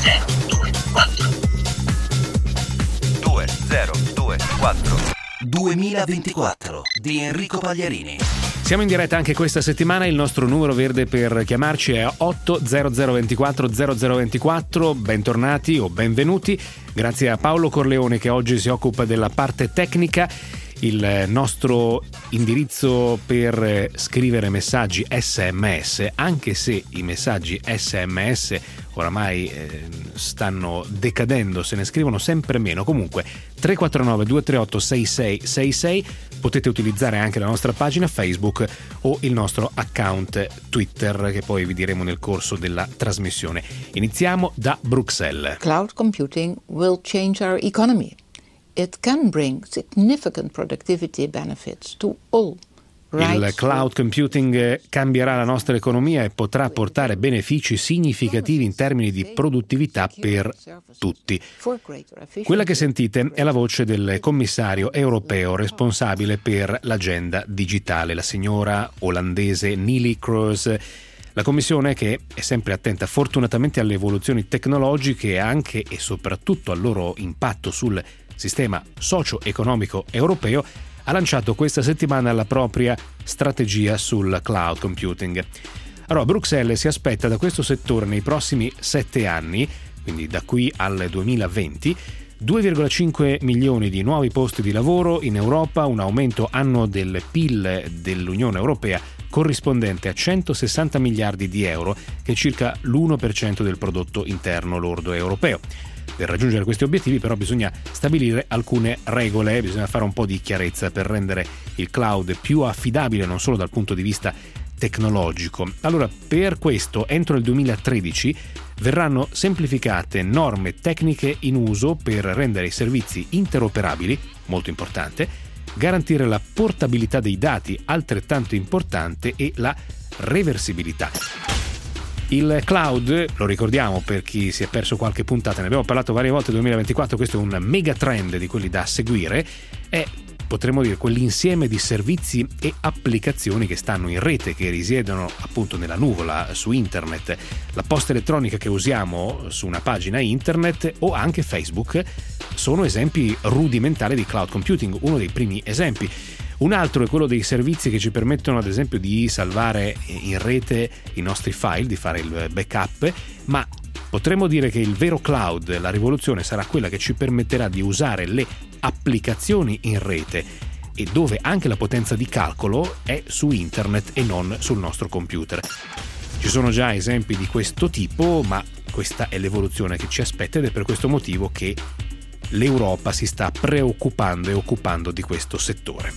2024 2024 di Enrico Pagliarini. Siamo in diretta anche questa settimana, il nostro numero verde per chiamarci è 80024 0024, bentornati o benvenuti, grazie a Paolo Corleone che oggi si occupa della parte tecnica. Il nostro indirizzo per scrivere messaggi SMS, anche se i messaggi SMS oramai stanno decadendo, se ne scrivono sempre meno. Comunque 349 238 6666, potete utilizzare anche la nostra pagina Facebook o il nostro account Twitter che poi vi diremo nel corso della trasmissione. Iniziamo da Bruxelles. Cloud computing will change our economy. It can bring significant productivity benefits to all. Il cloud computing cambierà la nostra economia e potrà portare benefici significativi in termini di produttività per tutti. Quella che sentite è la voce del commissario europeo responsabile per l'agenda digitale, la signora olandese Neelie Kroes. La Commissione, che è sempre attenta fortunatamente alle evoluzioni tecnologiche e anche e soprattutto al loro impatto sul sistema socio-economico europeo, ha lanciato questa settimana la propria strategia sul cloud computing. Allora, Bruxelles si aspetta da questo settore nei prossimi 7 anni, quindi da qui al 2020, 2,5 milioni di nuovi posti di lavoro in Europa, un aumento annuo del PIL dell'Unione Europea corrispondente a 160 miliardi di euro, che è circa l'1% del prodotto interno lordo europeo. Per raggiungere questi obiettivi però bisogna stabilire alcune regole, bisogna fare un po' di chiarezza per rendere il cloud più affidabile non solo dal punto di vista tecnologico. Allora, per questo, entro il 2013 verranno semplificate norme tecniche in uso per rendere i servizi interoperabili, molto importante, garantire la portabilità dei dati, altrettanto importante, e la reversibilità. Il cloud, lo ricordiamo per chi si è perso qualche puntata, ne abbiamo parlato varie volte, 2024, questo è un mega trend di quelli da seguire, è, potremmo dire, quell'insieme di servizi e applicazioni che stanno in rete, che risiedono appunto nella nuvola, su internet. La posta elettronica che usiamo su una pagina internet o anche Facebook sono esempi rudimentali di cloud computing, uno dei primi esempi. Un altro è quello dei servizi che ci permettono ad esempio di salvare in rete i nostri file, di fare il backup, ma potremmo dire che il vero cloud, la rivoluzione, sarà quella che ci permetterà di usare le applicazioni in rete e dove anche la potenza di calcolo è su internet e non sul nostro computer. Ci sono già esempi di questo tipo, ma questa è l'evoluzione che ci aspetta ed è per questo motivo che l'Europa si sta preoccupando e occupando di questo settore.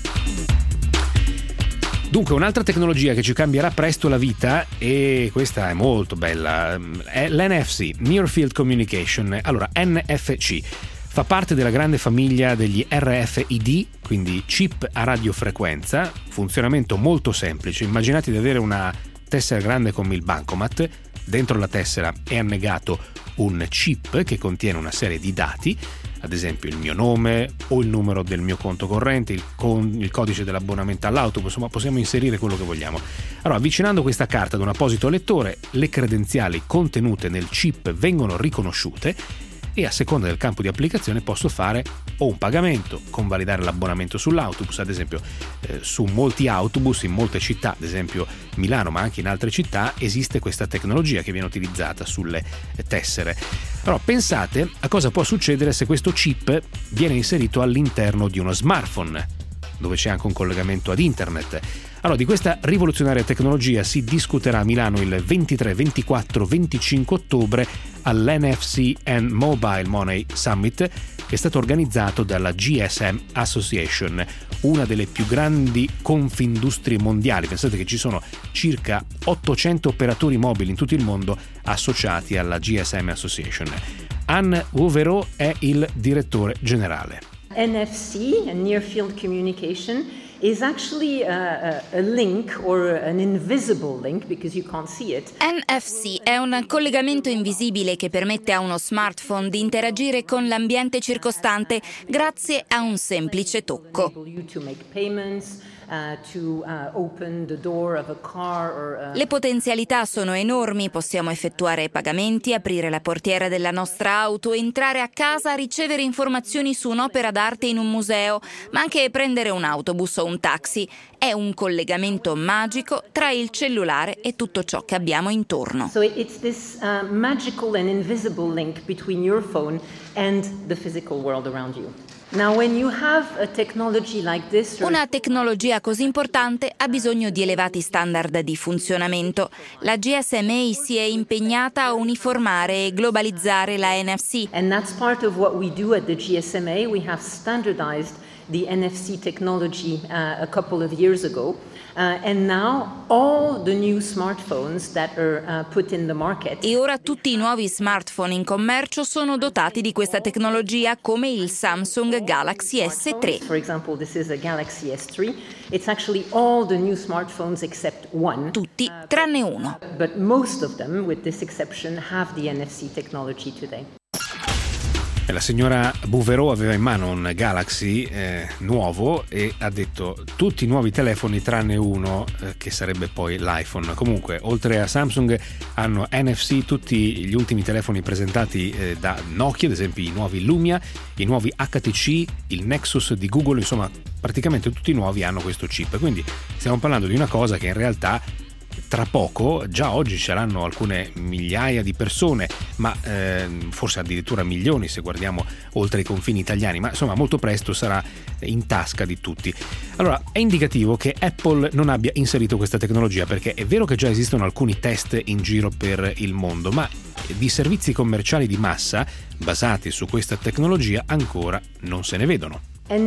Dunque, un'altra tecnologia che ci cambierà presto la vita, e questa è molto bella, è l'NFC, Near Field Communication. Allora, NFC fa parte della grande famiglia degli RFID, quindi chip a radiofrequenza, funzionamento molto semplice. Immaginate di avere una tessera grande come il bancomat, dentro la tessera è annegato un chip che contiene una serie di dati, ad esempio il mio nome o il numero del mio conto corrente, il codice dell'abbonamento all'autobus, insomma possiamo inserire quello che vogliamo. Allora, avvicinando questa carta ad un apposito lettore, le credenziali contenute nel chip vengono riconosciute e a seconda del campo di applicazione posso fare o un pagamento, convalidare l'abbonamento sull'autobus, ad esempio su molti autobus in molte città, ad esempio Milano ma anche in altre città, esiste questa tecnologia che viene utilizzata sulle tessere. Però pensate a cosa può succedere se questo chip viene inserito all'interno di uno smartphone, dove c'è anche un collegamento ad internet. Allora, di questa rivoluzionaria tecnologia si discuterà a Milano il 23, 24, 25 ottobre all'NFC and Mobile Money Summit, che è stato organizzato dalla GSM Association, una delle più grandi confindustrie mondiali. Pensate che ci sono circa 800 operatori mobili in tutto il mondo associati alla GSM Association. Anne Wovero è il direttore generale. NFC, Near Field Communication, is actually a link or an invisible link because you can't see it. NFC è un collegamento invisibile che permette a uno smartphone di interagire con l'ambiente circostante grazie a un semplice tocco. Le potenzialità sono enormi, possiamo effettuare pagamenti, aprire la portiera della nostra auto, entrare a casa, ricevere informazioni su un'opera d'arte in un museo, ma anche prendere un autobus o un taxi. È un collegamento magico tra il cellulare e tutto ciò che abbiamo intorno. So it's this magical and invisible link between your phone and the physical world around you. Now, when you have a technology like this, Una tecnologia così importante ha bisogno di elevati standard di funzionamento. La GSMA si è impegnata a uniformare e globalizzare la NFC. and that's part of what we do at the GSMA. We have standardized the NFC technology a couple of years ago. And now all the new smartphones that are put in the market. E ora tutti i nuovi smartphone in commercio sono dotati di questa tecnologia, come il Samsung Galaxy S3. For example, this is a Galaxy S3. It's actually all the new smartphones except one. Tutti tranne uno. But most of them, with this exception, have the NFC technology today. La signora Bouvereau aveva in mano un Galaxy nuovo e ha detto tutti i nuovi telefoni tranne uno, che sarebbe poi l'iPhone. Comunque, oltre a Samsung, hanno NFC tutti gli ultimi telefoni presentati da Nokia, ad esempio i nuovi Lumia, i nuovi HTC, il Nexus di Google, insomma praticamente tutti i nuovi hanno questo chip. Quindi stiamo parlando di una cosa che in realtà tra poco, già oggi saranno alcune migliaia di persone, ma forse addirittura milioni se guardiamo oltre i confini italiani, ma insomma molto presto sarà in tasca di tutti. Allora, è indicativo che Apple non abbia inserito questa tecnologia, perché è vero che già esistono alcuni test in giro per il mondo, ma di servizi commerciali di massa basati su questa tecnologia ancora non se ne vedono.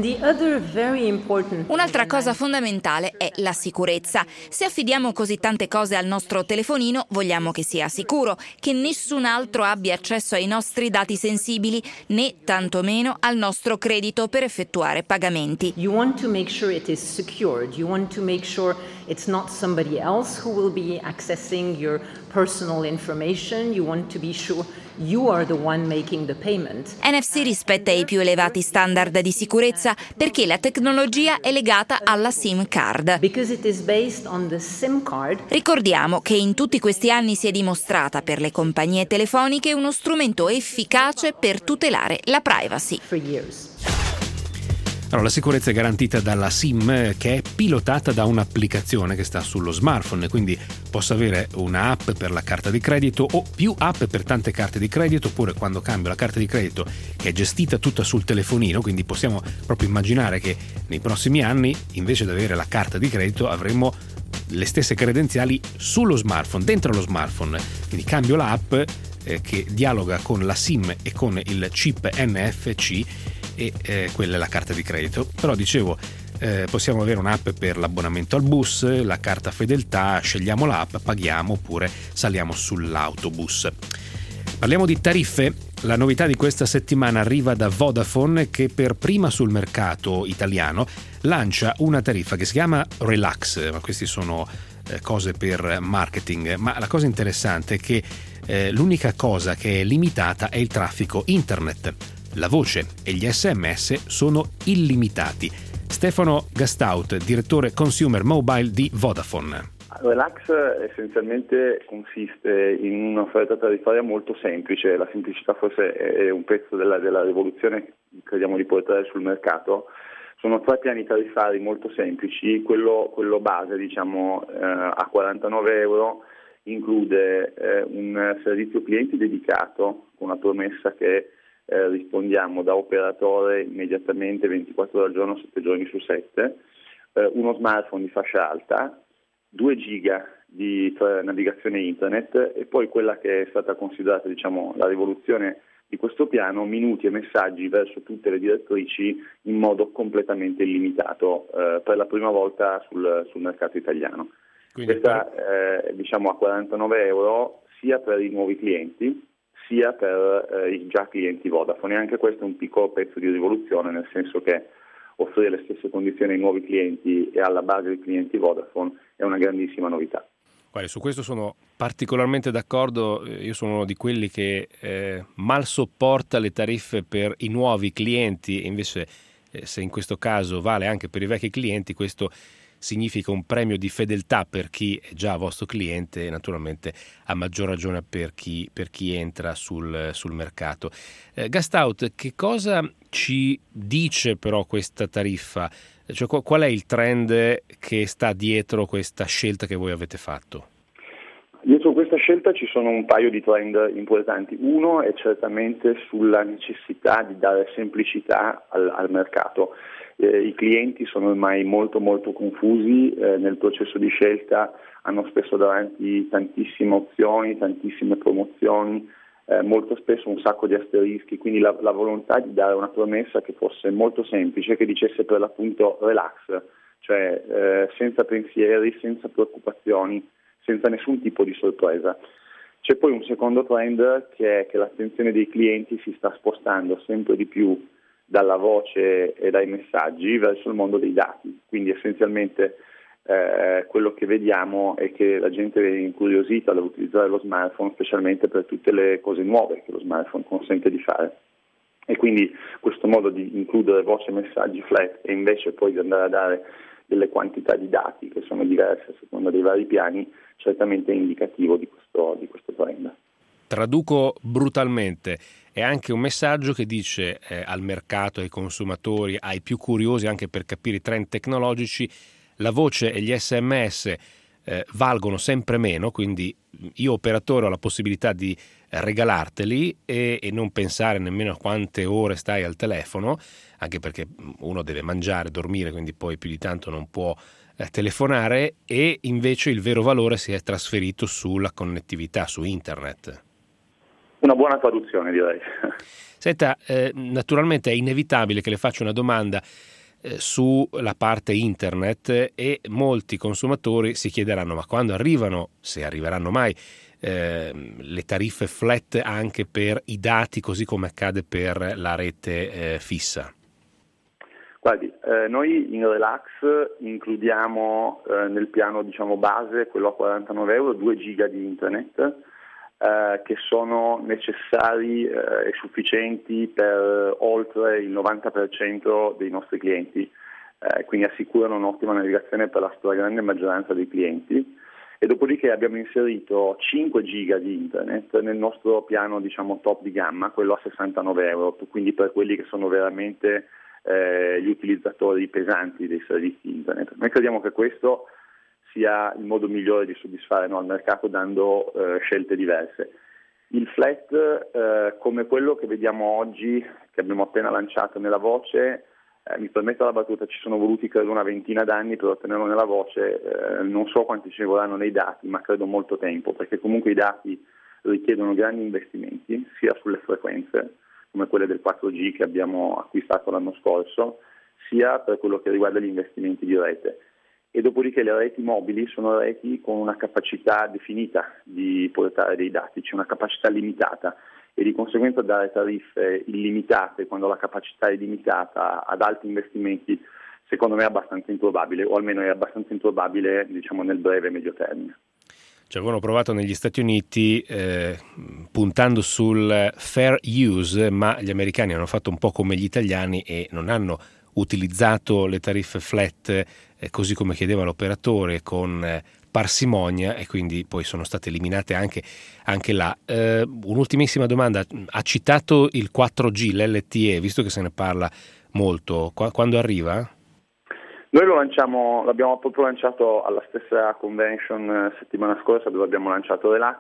Un'altra cosa fondamentale è la sicurezza. Se affidiamo così tante cose al nostro telefonino, vogliamo che sia sicuro, che nessun altro abbia accesso ai nostri dati sensibili, né tantomeno al nostro credito per effettuare pagamenti. You want to make sure it is secured. You want to make sure it's not somebody else who will be accessing your personal information. You want to be sure you are the one making the payment. NFC rispetta i più elevati standard di sicurezza perché la tecnologia è legata alla SIM card. Because it is based on the SIM card. Ricordiamo che in tutti questi anni si è dimostrata per le compagnie telefoniche uno strumento efficace per tutelare la privacy. For years. Allora, la sicurezza è garantita dalla SIM, che è pilotata da un'applicazione che sta sullo smartphone, quindi posso avere una app per la carta di credito o più app per tante carte di credito, oppure quando cambio la carta di credito che è gestita tutta sul telefonino, quindi possiamo proprio immaginare che nei prossimi anni invece di avere la carta di credito avremo le stesse credenziali sullo smartphone, dentro lo smartphone, quindi cambio l'app che dialoga con la SIM e con il chip NFC e quella è la carta di credito. Però dicevo, possiamo avere un'app per l'abbonamento al bus, la carta fedeltà, scegliamo l'app, paghiamo oppure saliamo sull'autobus. Parliamo di tariffe. La novità di questa settimana arriva da Vodafone, che per prima sul mercato italiano lancia una tariffa che si chiama Relax, ma questi sono cose per marketing, ma la cosa interessante è che l'unica cosa che è limitata è il traffico internet. La voce e gli SMS sono illimitati. Stefano Gastaut, direttore Consumer Mobile di Vodafone. Relax essenzialmente consiste in un'offerta tariffaria molto semplice. La semplicità forse è un pezzo della rivoluzione che crediamo di portare sul mercato. Sono 3 piani tariffari molto semplici. Quello base, diciamo, a €49 include un servizio clienti dedicato con la promessa che rispondiamo da operatore immediatamente 24 ore al giorno, 7 giorni su 7, uno smartphone di fascia alta, 2 giga di navigazione internet e poi quella che è stata considerata, diciamo, la rivoluzione di questo piano, minuti e messaggi verso tutte le direttrici in modo completamente illimitato per la prima volta sul mercato italiano. Quindi questa diciamo a €49 sia per i nuovi clienti sia per i già clienti Vodafone. E anche questo è un piccolo pezzo di rivoluzione, nel senso che offrire le stesse condizioni ai nuovi clienti e alla base dei clienti Vodafone è una grandissima novità. Guarda, su questo sono particolarmente d'accordo. Io sono uno di quelli che mal sopporta le tariffe per i nuovi clienti, e invece se in questo caso vale anche per i vecchi clienti, questo significa un premio di fedeltà per chi è già vostro cliente e naturalmente a maggior ragione per chi entra sul mercato. Gastout, che cosa ci dice però questa tariffa? Cioè, qual è il trend che sta dietro questa scelta che voi avete fatto? Dietro questa scelta ci sono un paio di trend importanti. Uno è certamente sulla necessità di dare semplicità al mercato. I clienti sono ormai molto molto confusi nel processo di scelta, hanno spesso davanti tantissime opzioni, tantissime promozioni, molto spesso un sacco di asterischi, quindi la volontà di dare una promessa che fosse molto semplice, che dicesse per l'appunto relax, cioè senza pensieri, senza preoccupazioni, senza nessun tipo di sorpresa. C'è poi un secondo trend che è che l'attenzione dei clienti si sta spostando sempre di più dalla voce e dai messaggi verso il mondo dei dati, quindi essenzialmente quello che vediamo è che la gente è incuriosita dall'utilizzare lo smartphone, specialmente per tutte le cose nuove che lo smartphone consente di fare. E quindi questo modo di includere voce e messaggi flat e invece poi di andare a dare delle quantità di dati che sono diverse a seconda dei vari piani, certamente è indicativo di questo trend. Traduco brutalmente, è anche un messaggio che dice al mercato, ai consumatori, ai più curiosi anche per capire i trend tecnologici, la voce e gli SMS valgono sempre meno, quindi io operatore ho la possibilità di regalarteli e non pensare nemmeno a quante ore stai al telefono, anche perché uno deve mangiare, dormire, quindi poi più di tanto non può telefonare, e invece il vero valore si è trasferito sulla connettività, su internet. Una buona traduzione, direi. Senta, naturalmente è inevitabile che le faccia una domanda sulla parte internet e molti consumatori si chiederanno: ma quando arrivano, se arriveranno mai, le tariffe flat anche per i dati, così come accade per la rete fissa? Guardi, noi in Relax includiamo nel piano base, quello a 49 euro, 2 giga di internet che sono necessari e sufficienti per oltre il 90% dei nostri clienti, quindi assicurano un'ottima navigazione per la stragrande maggioranza dei clienti. E dopodiché abbiamo inserito 5 giga di internet nel nostro piano top di gamma, quello a 69 euro, quindi per quelli che sono veramente gli utilizzatori pesanti dei servizi internet. Noi crediamo che questo sia il modo migliore di soddisfare il mercato, dando scelte diverse. Il flat, come quello che vediamo oggi, che abbiamo appena lanciato nella voce, mi permetto la battuta, ci sono voluti credo una ventina d'anni per ottenerlo nella voce, non so quanti ci vorranno nei dati, ma credo molto tempo, perché comunque i dati richiedono grandi investimenti, sia sulle frequenze, come quelle del 4G che abbiamo acquistato l'anno scorso, sia per quello che riguarda gli investimenti di rete. E dopodiché le reti mobili sono reti con una capacità definita di portare dei dati, c'è una capacità limitata, e di conseguenza dare tariffe illimitate quando la capacità è limitata ad alti investimenti, secondo me è abbastanza improbabile, o almeno è abbastanza improbabile nel breve e medio termine. Ci avevano provato negli Stati Uniti puntando sul fair use, ma gli americani hanno fatto un po' come gli italiani e non hanno utilizzato le tariffe flat così come chiedeva l'operatore, con parsimonia, e quindi poi sono state eliminate anche là. Un'ultimissima domanda: ha citato il 4G, l'LTE, visto che se ne parla molto, quando arriva? Noi l'abbiamo proprio lanciato alla stessa convention settimana scorsa, dove abbiamo lanciato Relax.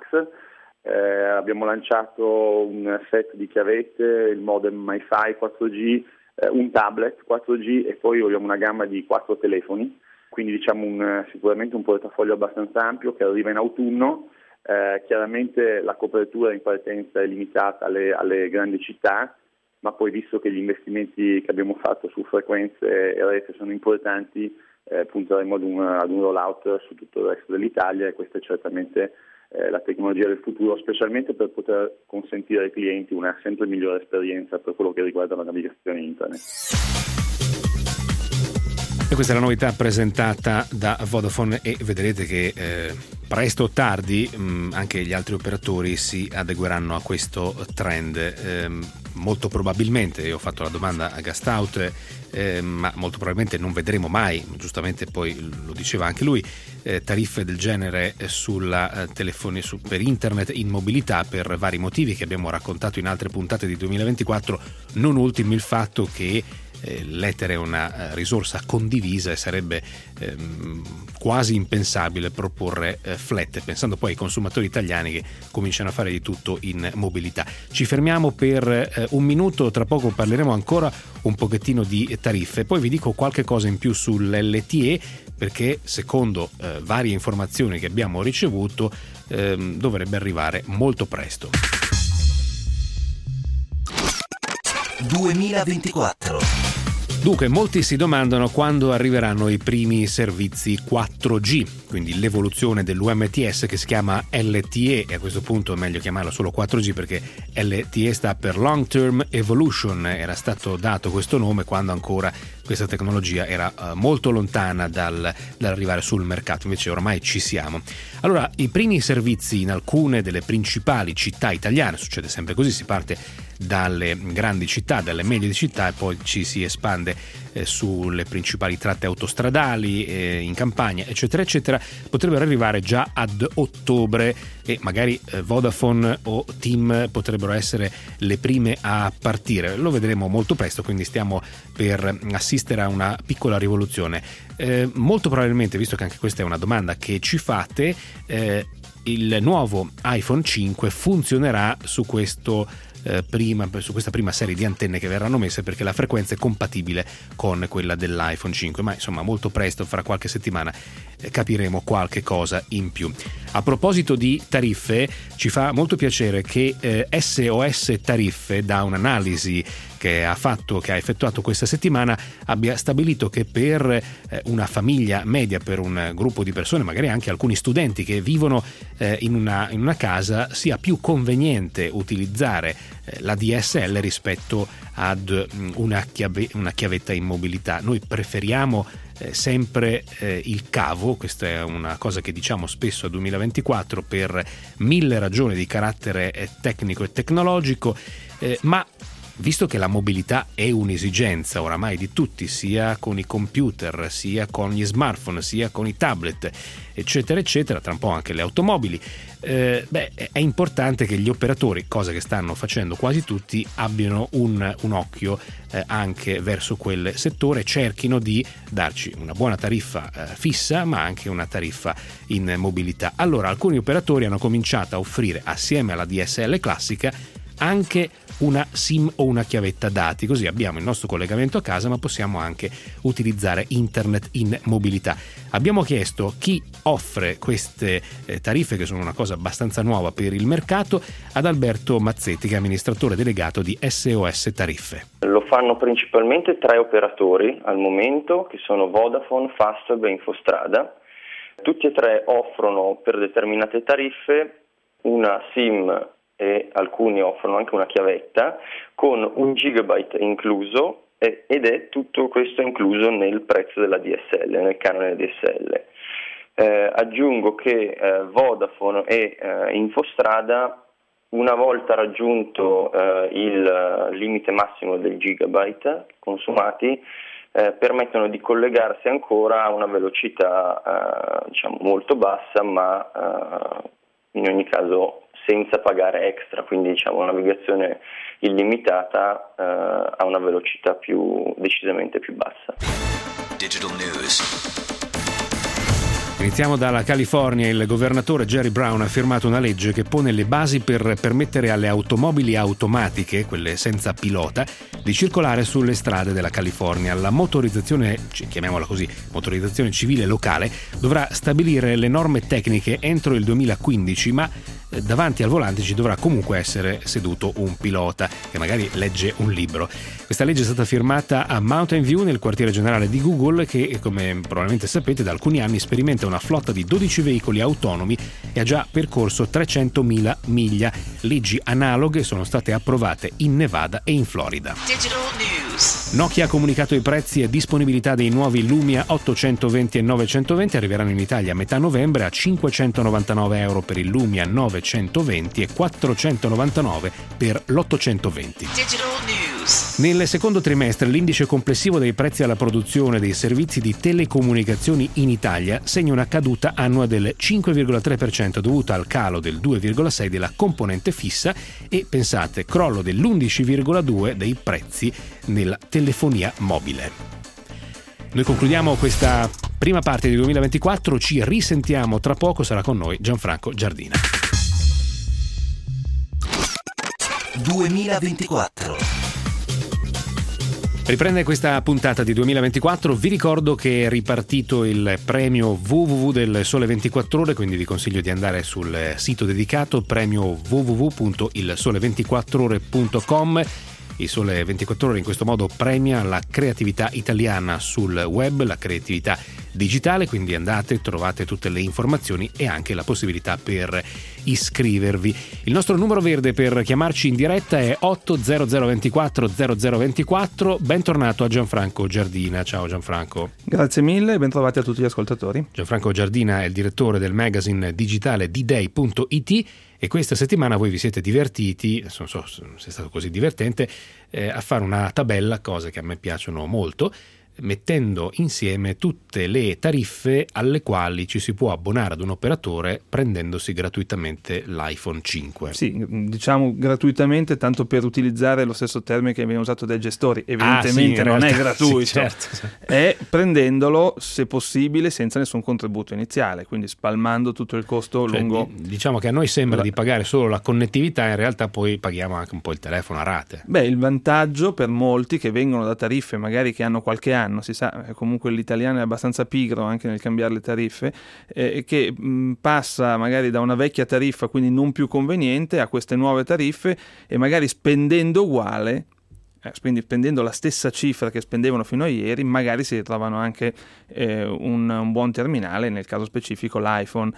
Abbiamo lanciato un set di chiavette, il modem MiFi 4G, un tablet 4G, e poi abbiamo una gamma di 4 telefoni, quindi sicuramente un portafoglio abbastanza ampio che arriva in autunno. Chiaramente la copertura in partenza è limitata alle grandi città, ma poi, visto che gli investimenti che abbiamo fatto su frequenze e rete sono importanti, punteremo ad un rollout su tutto il resto dell'Italia, e questa è certamente la tecnologia del futuro, specialmente per poter consentire ai clienti una sempre migliore esperienza per quello che riguarda la navigazione internet. E questa è la novità presentata da Vodafone, e vedrete che presto o tardi anche gli altri operatori si adegueranno a questo trend. molto probabilmente, io ho fatto la domanda a Gastaut, ma molto probabilmente non vedremo mai, giustamente poi lo diceva anche lui, tariffe del genere sulla per internet in mobilità, per vari motivi che abbiamo raccontato in altre puntate di 2024, non ultimo il fatto che l'etere è una risorsa condivisa e sarebbe quasi impensabile proporre flat, pensando poi ai consumatori italiani che cominciano a fare di tutto in mobilità. Ci fermiamo per un minuto, tra poco parleremo ancora un pochettino di tariffe, poi vi dico qualche cosa in più sull'LTE, perché secondo varie informazioni che abbiamo ricevuto dovrebbe arrivare molto presto. 2024. Dunque, molti si domandano quando arriveranno i primi servizi 4G, quindi l'evoluzione dell'UMTS che si chiama LTE, e a questo punto è meglio chiamarlo solo 4G perché LTE sta per Long Term Evolution, era stato dato questo nome quando ancora questa tecnologia era molto lontana dall'arrivare sul mercato, invece ormai ci siamo. Allora, i primi servizi in alcune delle principali città italiane, succede sempre così, si parte dalle grandi città, dalle medie città e poi ci si espande sulle principali tratte autostradali, in campagna, eccetera eccetera, potrebbero arrivare già ad ottobre e magari Vodafone o TIM potrebbero essere le prime a partire. Lo vedremo molto presto, quindi stiamo per assistere a una piccola rivoluzione. Molto probabilmente, visto che anche questa è una domanda che ci fate, il nuovo iPhone 5 funzionerà su questa prima serie di antenne che verranno messe, perché la frequenza è compatibile con quella dell'iPhone 5, ma insomma molto presto, fra qualche settimana, capiremo qualche cosa in più. A proposito di tariffe, ci fa molto piacere che SOS Tariffe, da un'analisi che ha effettuato questa settimana, abbia stabilito che per una famiglia media, per un gruppo di persone, magari anche alcuni studenti che vivono in una casa, sia più conveniente utilizzare la DSL rispetto ad una chiavetta in mobilità. Noi preferiamo sempre il cavo, questa è una cosa che diciamo spesso a 2024 per 1000 ragioni di carattere tecnico e tecnologico, ma visto che la mobilità è un'esigenza oramai di tutti, sia con i computer, sia con gli smartphone, sia con i tablet, eccetera eccetera, tra un po' anche le automobili, è importante che gli operatori, cosa che stanno facendo quasi tutti, abbiano un occhio anche verso quel settore, cerchino di darci una buona tariffa fissa, ma anche una tariffa in mobilità. Allora, alcuni operatori hanno cominciato a offrire, assieme alla DSL classica, anche una SIM o una chiavetta dati, così abbiamo il nostro collegamento a casa ma possiamo anche utilizzare internet in mobilità. Abbiamo chiesto chi offre queste tariffe, che sono una cosa abbastanza nuova per il mercato, ad Alberto Mazzetti, che è amministratore delegato di SOS Tariffe. Lo fanno principalmente 3 operatori al momento, che sono Vodafone, Fastweb e Infostrada. Tutti e 3 offrono per determinate tariffe una SIM e alcuni offrono anche una chiavetta con 1 gigabyte incluso, ed è tutto questo incluso nel prezzo della DSL, nel canone DSL. Aggiungo che Vodafone e Infostrada, una volta raggiunto il limite massimo del gigabyte consumati, permettono di collegarsi ancora a una velocità molto bassa, ma in ogni caso senza pagare extra, quindi navigazione illimitata a una velocità decisamente più bassa. Digital News. Iniziamo dalla California. Il governatore Jerry Brown ha firmato una legge che pone le basi per permettere alle automobili automatiche, quelle senza pilota, di circolare sulle strade della California. La motorizzazione, chiamiamola così, motorizzazione civile locale, dovrà stabilire le norme tecniche entro il 2015, ma davanti al volante ci dovrà comunque essere seduto un pilota che magari legge un libro. Questa legge è stata firmata a Mountain View, nel quartiere generale di Google, che, come probabilmente sapete, da alcuni anni sperimenta una flotta di 12 veicoli autonomi e ha già percorso 300.000 miglia. Leggi analoghe sono state approvate in Nevada e in Florida. Digital News. Nokia ha comunicato i prezzi e disponibilità dei nuovi Lumia 820 e 920, arriveranno in Italia a metà novembre a €599 per il Lumia 920 e $499 per l'820. Nel secondo trimestre l'indice complessivo dei prezzi alla produzione dei servizi di telecomunicazioni in Italia segna una caduta annua del 5,3% dovuta al calo del 2,6% della componente fissa e, pensate, crollo dell'11,2% dei prezzi nella telefonia mobile. Noi concludiamo questa prima parte di 2024, ci risentiamo tra poco, sarà con noi Gianfranco Giardina. 2024. Riprende questa puntata di 2024, vi ricordo che è ripartito il premio www del Sole 24 Ore, quindi vi consiglio di andare sul sito dedicato premio www.ilsole24ore.com. Il Sole 24 Ore in questo modo premia la creatività italiana sul web, la creatività digitale, quindi andate, trovate tutte le informazioni e anche la possibilità per iscrivervi. Il nostro numero verde per chiamarci in diretta è 80024 0024. Bentornato a Gianfranco Giardina. Ciao Gianfranco. Grazie mille e bentrovati a tutti gli ascoltatori. Gianfranco Giardina è il direttore del magazine digitale D-Day.it e questa settimana voi vi siete divertiti, non so se è stato così divertente, a fare una tabella, cose che a me piacciono molto, mettendo insieme tutte le tariffe alle quali ci si può abbonare ad un operatore prendendosi gratuitamente l'iPhone 5. Sì, diciamo gratuitamente, tanto per utilizzare lo stesso termine che viene usato dai gestori. Evidentemente non è gratuito, sì, certo. È prendendolo, se possibile, senza nessun contributo iniziale, quindi spalmando tutto il costo lungo. Diciamo che a noi sembra di pagare solo la connettività, in realtà poi paghiamo anche un po' il telefono a rate. Beh, il vantaggio per molti che vengono da tariffe magari che hanno qualche anno, si sa, comunque l'italiano è abbastanza pigro anche nel cambiare le tariffe, che passa magari da una vecchia tariffa, quindi non più conveniente, a queste nuove tariffe e magari spendendo uguale, quindi spendendo la stessa cifra che spendevano fino a ieri, magari si ritrovano anche un buon terminale, nel caso specifico l'iPhone.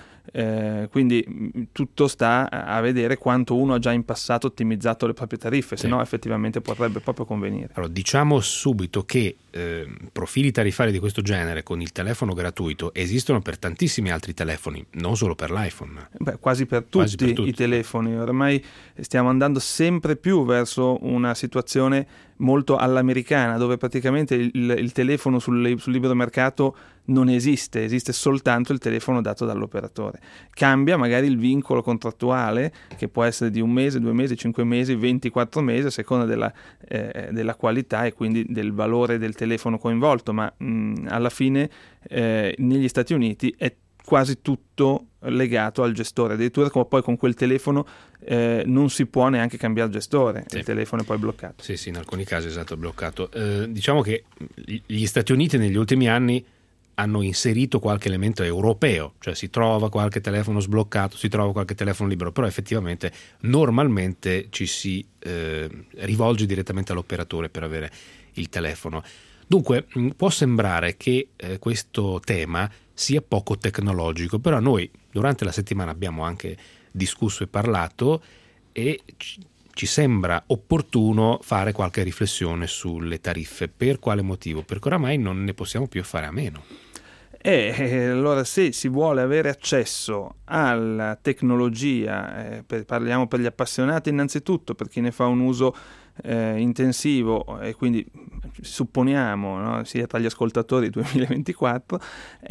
Quindi tutto sta a vedere quanto uno ha già in passato ottimizzato le proprie tariffe, se no effettivamente potrebbe proprio convenire. Allora, diciamo subito che profili tarifari di questo genere con il telefono gratuito esistono per tantissimi altri telefoni, non solo per l'iPhone. Quasi per tutti i telefoni. Ormai stiamo andando sempre più verso una situazione molto all'americana, dove praticamente il telefono sul libero mercato non esiste soltanto il telefono dato dall'operatore. Cambia magari il vincolo contrattuale, che può essere di 1 mese, 2 mesi, 5 mesi, 24 mesi, a seconda della qualità e quindi del valore del telefono coinvolto, ma alla fine negli Stati Uniti è quasi tutto legato al gestore, addirittura come poi con quel telefono non si può neanche cambiare gestore, il telefono è poi bloccato. Sì, in alcuni casi è bloccato. Diciamo che gli Stati Uniti negli ultimi anni hanno inserito qualche elemento europeo, cioè si trova qualche telefono sbloccato, si trova qualche telefono libero, però effettivamente normalmente ci si rivolge direttamente all'operatore per avere il telefono. Dunque può sembrare che questo tema sia poco tecnologico, però noi durante la settimana abbiamo anche discusso e parlato e ci sembra opportuno fare qualche riflessione sulle tariffe. Per quale motivo? Perché oramai non ne possiamo più fare a meno. Allora, se si vuole avere accesso alla tecnologia, parliamo per gli appassionati innanzitutto, per chi ne fa un uso intensivo e quindi supponiamo, no, sia tra gli ascoltatori 2024,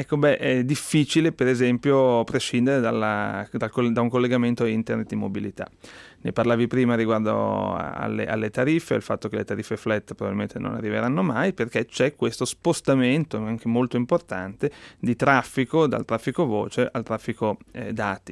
è difficile per esempio prescindere da un collegamento a internet in mobilità. Ne parlavi prima riguardo alle tariffe, il fatto che le tariffe flat probabilmente non arriveranno mai, perché c'è questo spostamento anche molto importante di traffico, dal traffico voce al traffico dati.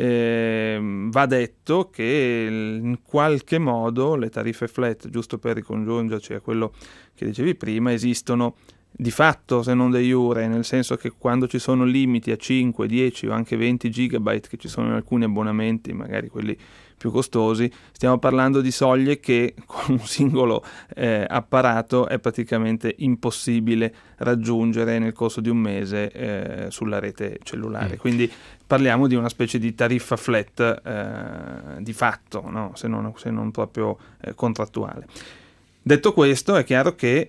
Va detto che in qualche modo le tariffe flat, giusto per ricongiungerci a quello che dicevi prima, esistono di fatto, se non de iure, nel senso che quando ci sono limiti a 5, 10 o anche 20 gigabyte che ci sono in alcuni abbonamenti, magari quelli più costosi, stiamo parlando di soglie che con un singolo apparato è praticamente impossibile raggiungere nel corso di un mese sulla rete cellulare. Quindi parliamo di una specie di tariffa flat di fatto, no? se non proprio contrattuale. Detto questo, è chiaro che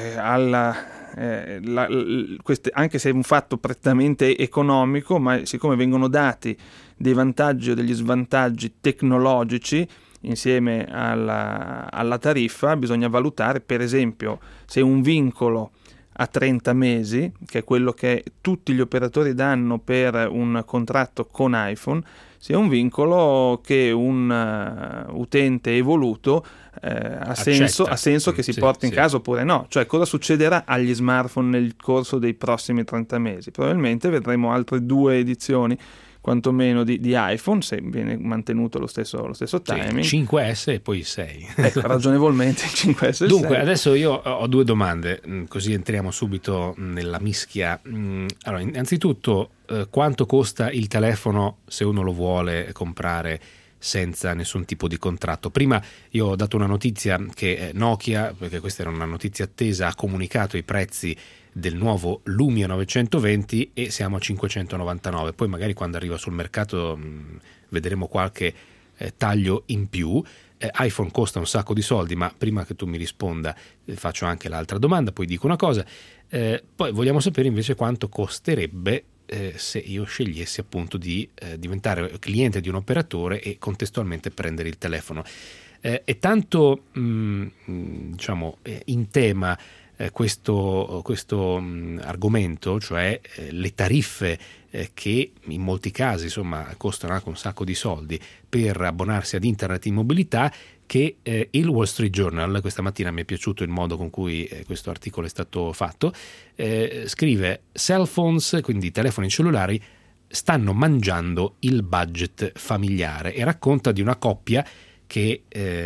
anche se è un fatto prettamente economico, ma siccome vengono dati dei vantaggi o degli svantaggi tecnologici insieme alla tariffa, bisogna valutare per esempio se un vincolo a 30 mesi, che è quello che tutti gli operatori danno per un contratto con iPhone, sia un vincolo che un utente evoluto ha senso che si porti in casa oppure no. Cioè, cosa succederà agli smartphone nel corso dei prossimi 30 mesi? Probabilmente vedremo altre 2 edizioni quantomeno di iPhone, se viene mantenuto lo stesso timing. 5S e poi 6. Ragionevolmente 5S e Dunque, 6. adesso io ho 2 domande, così entriamo subito nella mischia. Allora, innanzitutto, quanto costa il telefono se uno lo vuole comprare senza nessun tipo di contratto? Prima io ho dato una notizia che Nokia, perché questa era una notizia attesa, ha comunicato i prezzi del nuovo Lumia 920 e siamo a 599. Poi magari quando arriva sul mercato vedremo qualche taglio in più. iPhone costa un sacco di soldi, ma prima che tu mi risponda faccio anche l'altra domanda, poi dico una cosa. Poi vogliamo sapere invece quanto costerebbe se io scegliessi appunto di diventare cliente di un operatore e contestualmente prendere il telefono. È tanto diciamo in tema questo argomento, cioè le tariffe che in molti casi insomma costano anche un sacco di soldi per abbonarsi ad internet in mobilità, che il Wall Street Journal, questa mattina mi è piaciuto il modo con cui questo articolo è stato fatto, scrive: cell phones, quindi telefoni cellulari, stanno mangiando il budget familiare, e racconta di una coppia che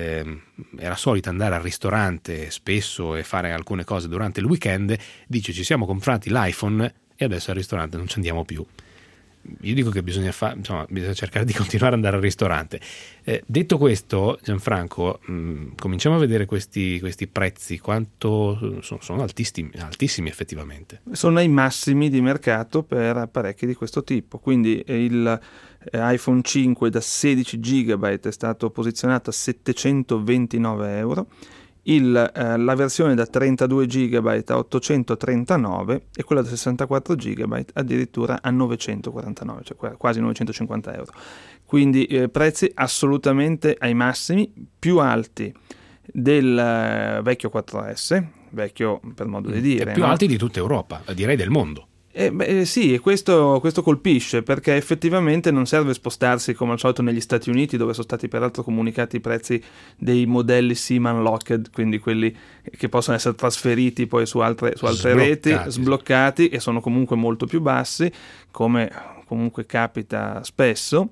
era solita andare al ristorante spesso e fare alcune cose durante il weekend. Dice: ci siamo comprati l'iPhone e adesso al ristorante non ci andiamo più. Io dico che bisogna cercare di continuare ad andare al ristorante. Detto questo, Gianfranco, cominciamo a vedere questi prezzi, quanto sono altissimi effettivamente. Sono ai massimi di mercato per apparecchi di questo tipo, quindi il iPhone 5 da 16 GB è stato posizionato a 729 euro, la versione da 32 GB a 839 e quella da 64 GB addirittura a 949, cioè quasi 950 euro. Quindi prezzi assolutamente ai massimi, più alti del vecchio 4S, vecchio per modo di dire. Più alti di tutta Europa, direi del mondo. Sì, e questo colpisce, perché effettivamente non serve spostarsi come al solito negli Stati Uniti, dove sono stati peraltro comunicati i prezzi dei modelli SIM unlocked, quindi quelli che possono essere trasferiti poi su altre reti, sbloccati, e sono comunque molto più bassi, come comunque capita spesso,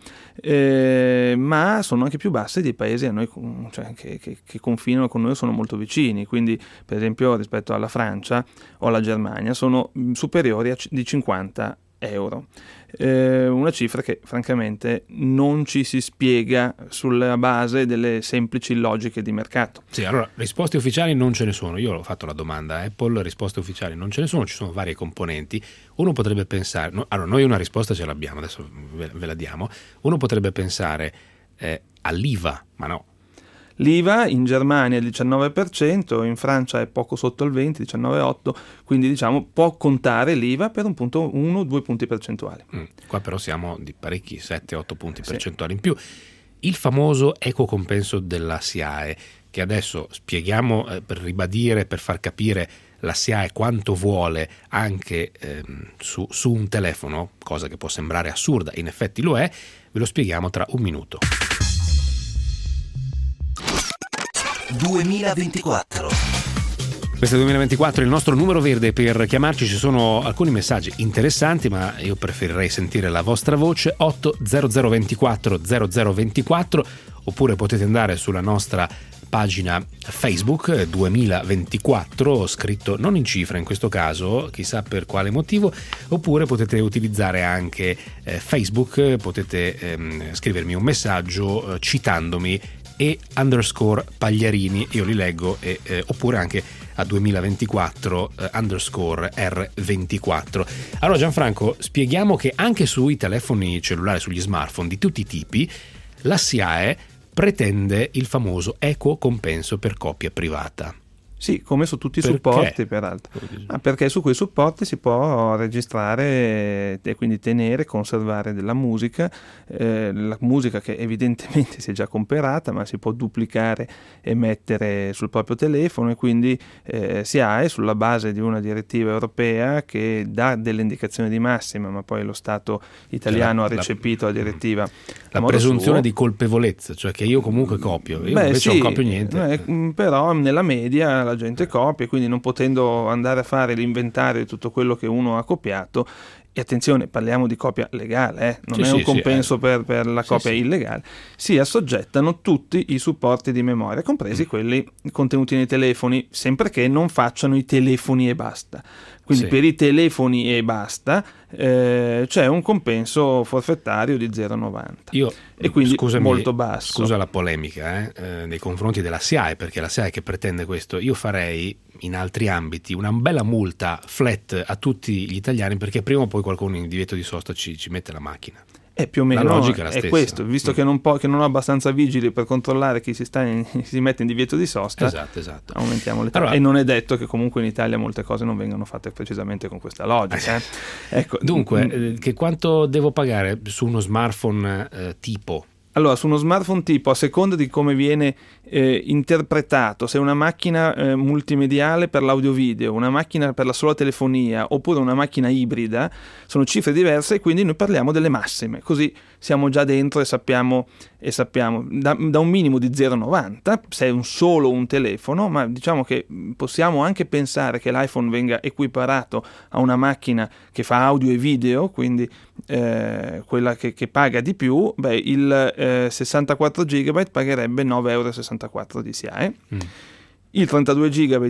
ma sono anche più bassi dei paesi a noi, cioè, che confinano con noi, sono molto vicini. Quindi per esempio rispetto alla Francia o alla Germania sono superiori di 50 euro, una cifra che francamente non ci si spiega sulla base delle semplici logiche di mercato. Sì, allora risposte ufficiali non ce ne sono. Io ho fatto la domanda a Apple, risposte ufficiali non ce ne sono, ci sono varie componenti. Uno potrebbe pensare, allora noi una risposta ce l'abbiamo, adesso ve la diamo. Uno potrebbe pensare all'IVA, ma no. L'IVA in Germania è il 19%, in Francia è poco sotto il 20%, 19,8%, quindi diciamo può contare l'IVA per 1-2 punti percentuali. Qua però siamo di parecchi, 7-8 punti percentuali in più. Il famoso equo compenso della SIAE, che adesso spieghiamo per ribadire, per far capire la SIAE quanto vuole anche su un telefono, cosa che può sembrare assurda, in effetti lo è, ve lo spieghiamo tra un minuto. 2024. Questo è 2024, il nostro numero verde per chiamarci. Ci sono alcuni messaggi interessanti, ma io preferirei sentire la vostra voce. 80024 0024, oppure potete andare sulla nostra pagina Facebook 2024, scritto non in cifra in questo caso, chissà per quale motivo, oppure potete utilizzare anche Facebook, potete scrivermi un messaggio citandomi _Pagliarini, io li leggo, oppure anche a 2024 _R24. Allora Gianfranco, spieghiamo che anche sui telefoni cellulari, sugli smartphone di tutti i tipi, la SIAE pretende il famoso equo compenso per coppia privata. Sì, come su tutti i supporti peraltro. Perché su quei supporti si può registrare e quindi tenere, conservare della musica, la musica che evidentemente si è già comprata, ma si può duplicare e mettere sul proprio telefono, e quindi si ha, e sulla base di una direttiva europea che dà delle indicazioni di massima, ma poi lo Stato italiano ha recepito la direttiva. La presunzione di colpevolezza, cioè che io comunque copio, io invece non copio niente. Però nella media la gente copia, quindi non potendo andare a fare l'inventario di tutto quello che uno ha copiato, e attenzione, parliamo di copia legale, non è un compenso per la copia illegale, si assoggettano tutti i supporti di memoria, compresi quelli contenuti nei telefoni, sempre che non facciano i telefoni e basta. Quindi per i telefoni e basta c'è un compenso forfettario di 0,90. E quindi molto basso. Scusa la polemica nei confronti della SIAE, perché la SIAE che pretende questo. Io farei in altri ambiti una bella multa flat a tutti gli italiani, perché prima o poi qualcuno in divieto di sosta ci mette la macchina. Più o meno la logica è la stessa. Questo, visto che non ho abbastanza vigili per controllare chi si mette in divieto di sosta, esatto. Aumentiamo le tasse. E non è detto che comunque in Italia molte cose non vengano fatte precisamente con questa logica. Ecco. Dunque, che quanto devo pagare su uno smartphone tipo? Allora, su uno smartphone tipo, a seconda di come viene interpretato, se è una macchina multimediale per l'audio-video, una macchina per la sola telefonia, oppure una macchina ibrida, sono cifre diverse, e quindi noi parliamo delle massime, così siamo già dentro e sappiamo da un minimo di 0,90 se è solo un telefono, ma diciamo che possiamo anche pensare che l'iPhone venga equiparato a una macchina che fa audio e video, quindi quella che paga di più, il 64 GB pagherebbe 9,64 € di SIAE, il 32 GB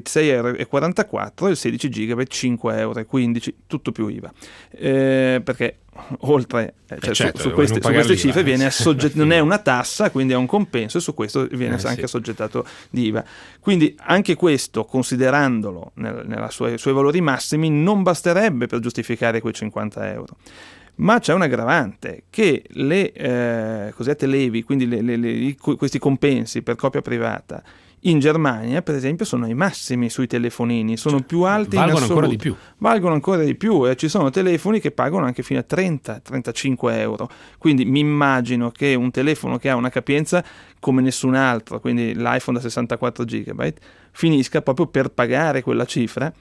6,44 € e il 16 GB 5,15 €, tutto più IVA, perché oltre su queste cifre viene non è una tassa, quindi è un compenso, e su questo viene anche assoggettato di IVA. Quindi anche questo, considerandolo nei suoi valori massimi, non basterebbe per giustificare quei 50 €. Ma c'è un aggravante, che le cosiddette levi, quindi questi compensi per copia privata, in Germania, per esempio, sono ai massimi sui telefonini, sono più alti in assoluto. Valgono ancora di più, e ci sono telefoni che pagano anche fino a 30-35 €. Quindi mi immagino che un telefono che ha una capienza come nessun altro, quindi l'iPhone da 64 GB, finisca proprio per pagare quella cifra,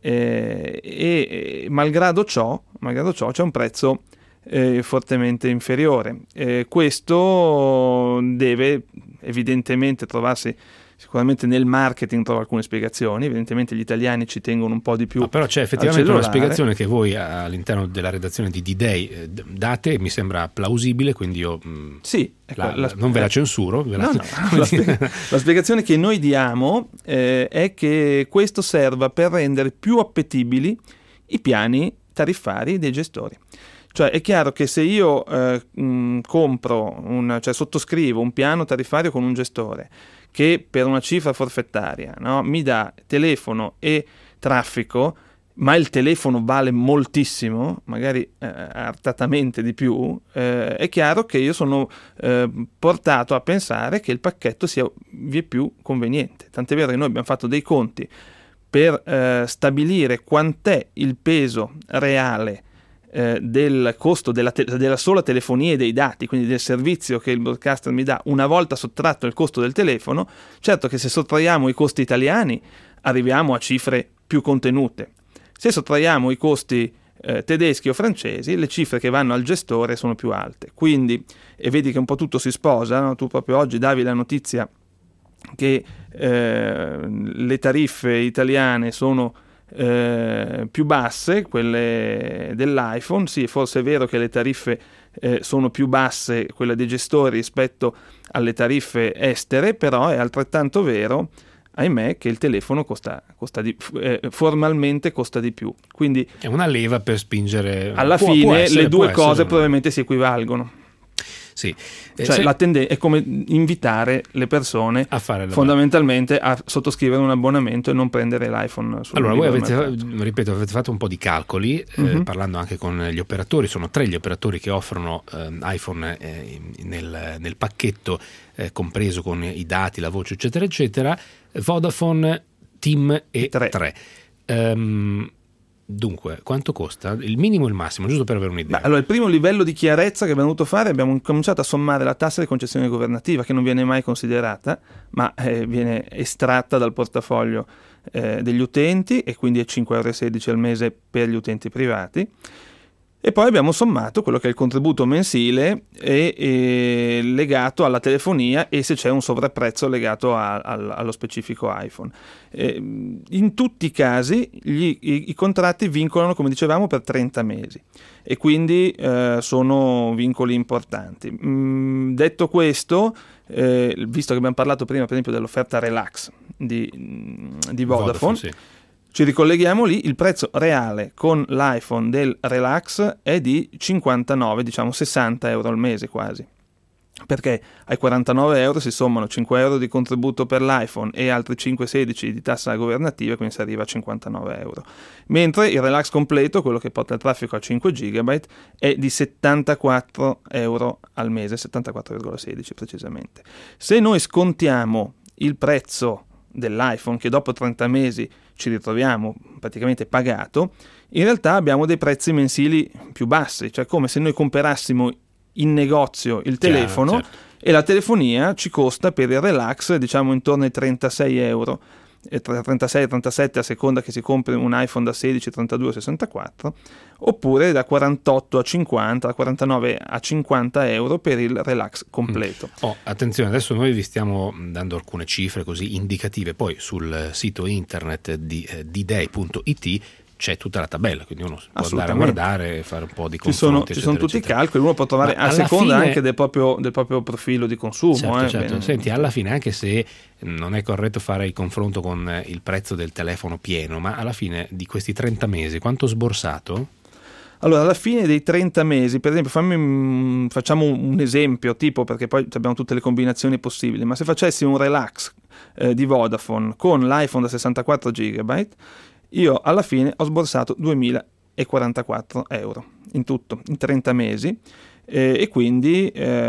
e malgrado ciò c'è un prezzo fortemente inferiore. Questo deve evidentemente trovarsi, sicuramente nel marketing trova alcune spiegazioni, evidentemente gli italiani ci tengono un po' di più. Però c'è effettivamente una spiegazione che voi all'interno della redazione di D-Day date, mi sembra plausibile, quindi io non ve la censuro. La spiegazione che noi diamo è che questo serva per rendere più appetibili i piani tariffari dei gestori. Cioè è chiaro che se io sottoscrivo un piano tariffario con un gestore che per una cifra forfettaria, no, mi dà telefono e traffico, ma il telefono vale moltissimo, magari artatamente di più, è chiaro che io sono portato a pensare che il pacchetto sia vieppiù conveniente. Tant'è vero che noi abbiamo fatto dei conti per stabilire quant'è il peso reale del costo della sola telefonia e dei dati, quindi del servizio che il broadcaster mi dà, una volta sottratto il costo del telefono. Certo che se sottraiamo i costi italiani arriviamo a cifre più contenute. Se sottraiamo i costi tedeschi o francesi, le cifre che vanno al gestore sono più alte. Quindi, e vedi che un po' tutto si sposa, no? Tu proprio oggi davi la notizia che le tariffe italiane sono più basse, quelle dell'iPhone. Sì, forse è vero che le tariffe sono più basse, quelle dei gestori, rispetto alle tariffe estere, però è altrettanto vero, ahimè, che il telefono formalmente costa di più. Quindi è una leva per spingere. Alla fine le due cose probabilmente si equivalgono. Sì. Cioè la tendenza è come invitare le persone a fare fondamentalmente a sottoscrivere un abbonamento e non prendere l'iPhone. Allora voi avete fatto un po' di calcoli, parlando anche con gli operatori. Sono 3 gli operatori che offrono iPhone nel pacchetto compreso con i dati, la voce, eccetera eccetera. Vodafone TIM e 3. Dunque, quanto costa? Il minimo e il massimo, giusto per avere un'idea. Allora, il primo livello di chiarezza che abbiamo dovuto fare, abbiamo cominciato a sommare la tassa di concessione governativa, che non viene mai considerata, ma viene estratta dal portafoglio degli utenti, e quindi è 5,16 € al mese per gli utenti privati. E poi abbiamo sommato quello che è il contributo mensile legato alla telefonia, e se c'è un sovrapprezzo legato allo specifico iPhone. In tutti i casi i contratti vincolano, come dicevamo, per 30 mesi, e quindi sono vincoli importanti. Detto questo, visto che abbiamo parlato prima, per esempio, dell'offerta Relax di Vodafone, sì. Ci ricolleghiamo lì, il prezzo reale con l'iPhone del Relax è di 59, diciamo 60 € al mese quasi, perché ai 49 € si sommano 5 € di contributo per l'iPhone e altri 5,16 di tassa governativa, quindi si arriva a 59 €. Mentre il Relax completo, quello che porta il traffico a 5 GB, è di 74 € al mese, 74,16 precisamente. Se noi scontiamo il prezzo dell'iPhone, che dopo 30 mesi ci ritroviamo praticamente pagato, in realtà abbiamo dei prezzi mensili più bassi, cioè come se noi comperassimo in negozio il telefono, certo. E la telefonia ci costa per il Relax diciamo intorno ai 36 €, 36-37 a seconda che si compri un iPhone da 16, 32 o 64, oppure da 48 a 50, da 49 a 50 € per il Relax completo. Attenzione, adesso noi vi stiamo dando alcune cifre così indicative, poi sul sito internet di D-Day.it c'è tutta la tabella, quindi uno può andare a guardare e fare un po' di confronti. Ci sono tutti i calcoli, uno può trovare a seconda anche del proprio profilo di consumo. Certo. Senti, alla fine, anche se non è corretto fare il confronto con il prezzo del telefono pieno, ma alla fine di questi 30 mesi quanto ho sborsato? Allora, alla fine dei 30 mesi, per esempio, facciamo un esempio tipo, perché poi abbiamo tutte le combinazioni possibili, ma se facessi un Relax di Vodafone con l'iPhone da 64 GB, io alla fine ho sborsato 2.044 € in tutto, in 30 mesi, e quindi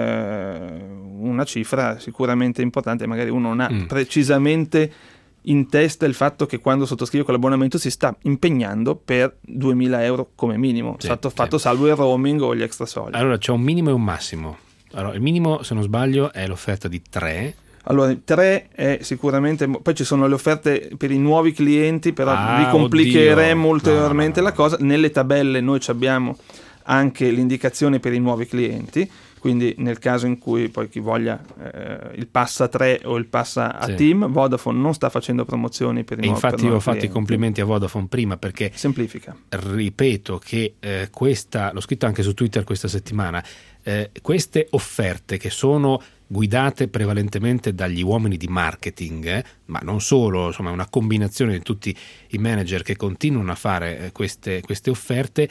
una cifra sicuramente importante. Magari uno non ha precisamente in testa il fatto che quando sottoscrive quell'abbonamento si sta impegnando per 2.000 € come minimo, fatto salvo il roaming o gli extra soldi. Allora c'è un minimo e un massimo. Allora, il minimo, se non sbaglio, è l'offerta di 3. Allora, 3 è sicuramente, poi ci sono le offerte per i nuovi clienti, però vi complicheremo ulteriormente la cosa. Nelle tabelle noi abbiamo anche l'indicazione per i nuovi clienti, quindi nel caso in cui poi chi voglia il pass a 3 o il pass a TIM, Vodafone non sta facendo promozioni per i nuovi clienti. Infatti io ho fatto i complimenti a Vodafone prima, perché semplifica. Ripeto che l'ho scritto anche su Twitter questa settimana, queste offerte che sono guidate prevalentemente dagli uomini di marketing, ma non solo, insomma è una combinazione di tutti i manager che continuano a fare queste offerte,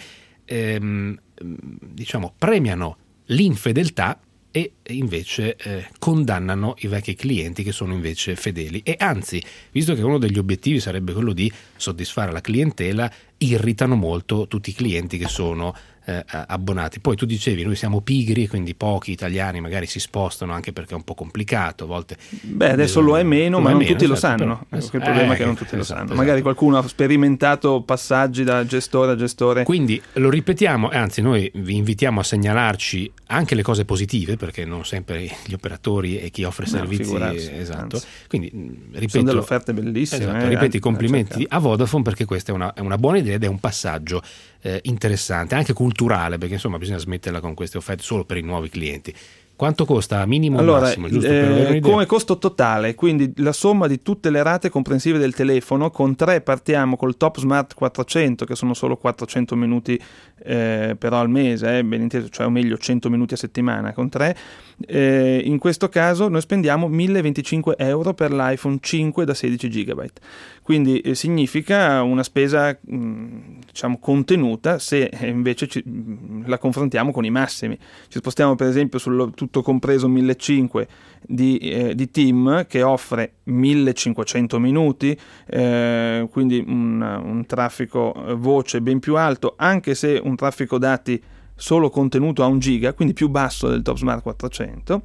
diciamo premiano l'infedeltà e invece condannano i vecchi clienti che sono invece fedeli, e anzi, visto che uno degli obiettivi sarebbe quello di soddisfare la clientela, irritano molto tutti i clienti che sono abbonati. Poi tu dicevi, noi siamo pigri, quindi pochi italiani magari si spostano, anche perché è un po' complicato a volte. Adesso lo è meno, ma non tutti lo sanno. Il problema è che non tutti lo sanno. Magari qualcuno ha sperimentato passaggi da gestore a gestore. Quindi lo ripetiamo, anzi noi vi invitiamo a segnalarci anche le cose positive, perché non sempre gli operatori e chi offre servizi quindi ripeto, sono delle offerte bellissime. Ripeto i complimenti a Vodafone, perché questa è una buona idea ed è un passaggio interessante, anche culturale, perché insomma bisogna smetterla con queste offerte solo per i nuovi clienti. Quanto costa minimo e massimo? Giusto per avere un'idea? Come costo totale, quindi la somma di tutte le rate comprensive del telefono. Con 3 partiamo col Top Smart 400, che sono solo 400 minuti però al mese, ben inteso, cioè o meglio 100 minuti a settimana con 3. In questo caso noi spendiamo 1.025 € per l'iPhone 5 da 16 GB. Quindi significa una spesa diciamo contenuta se invece la confrontiamo con i massimi. Ci spostiamo per esempio sul tutto compreso 1.500 di TIM, che offre 1.500 minuti, quindi un traffico voce ben più alto, anche se un traffico dati solo contenuto a 1 giga, quindi più basso del Top Smart 400.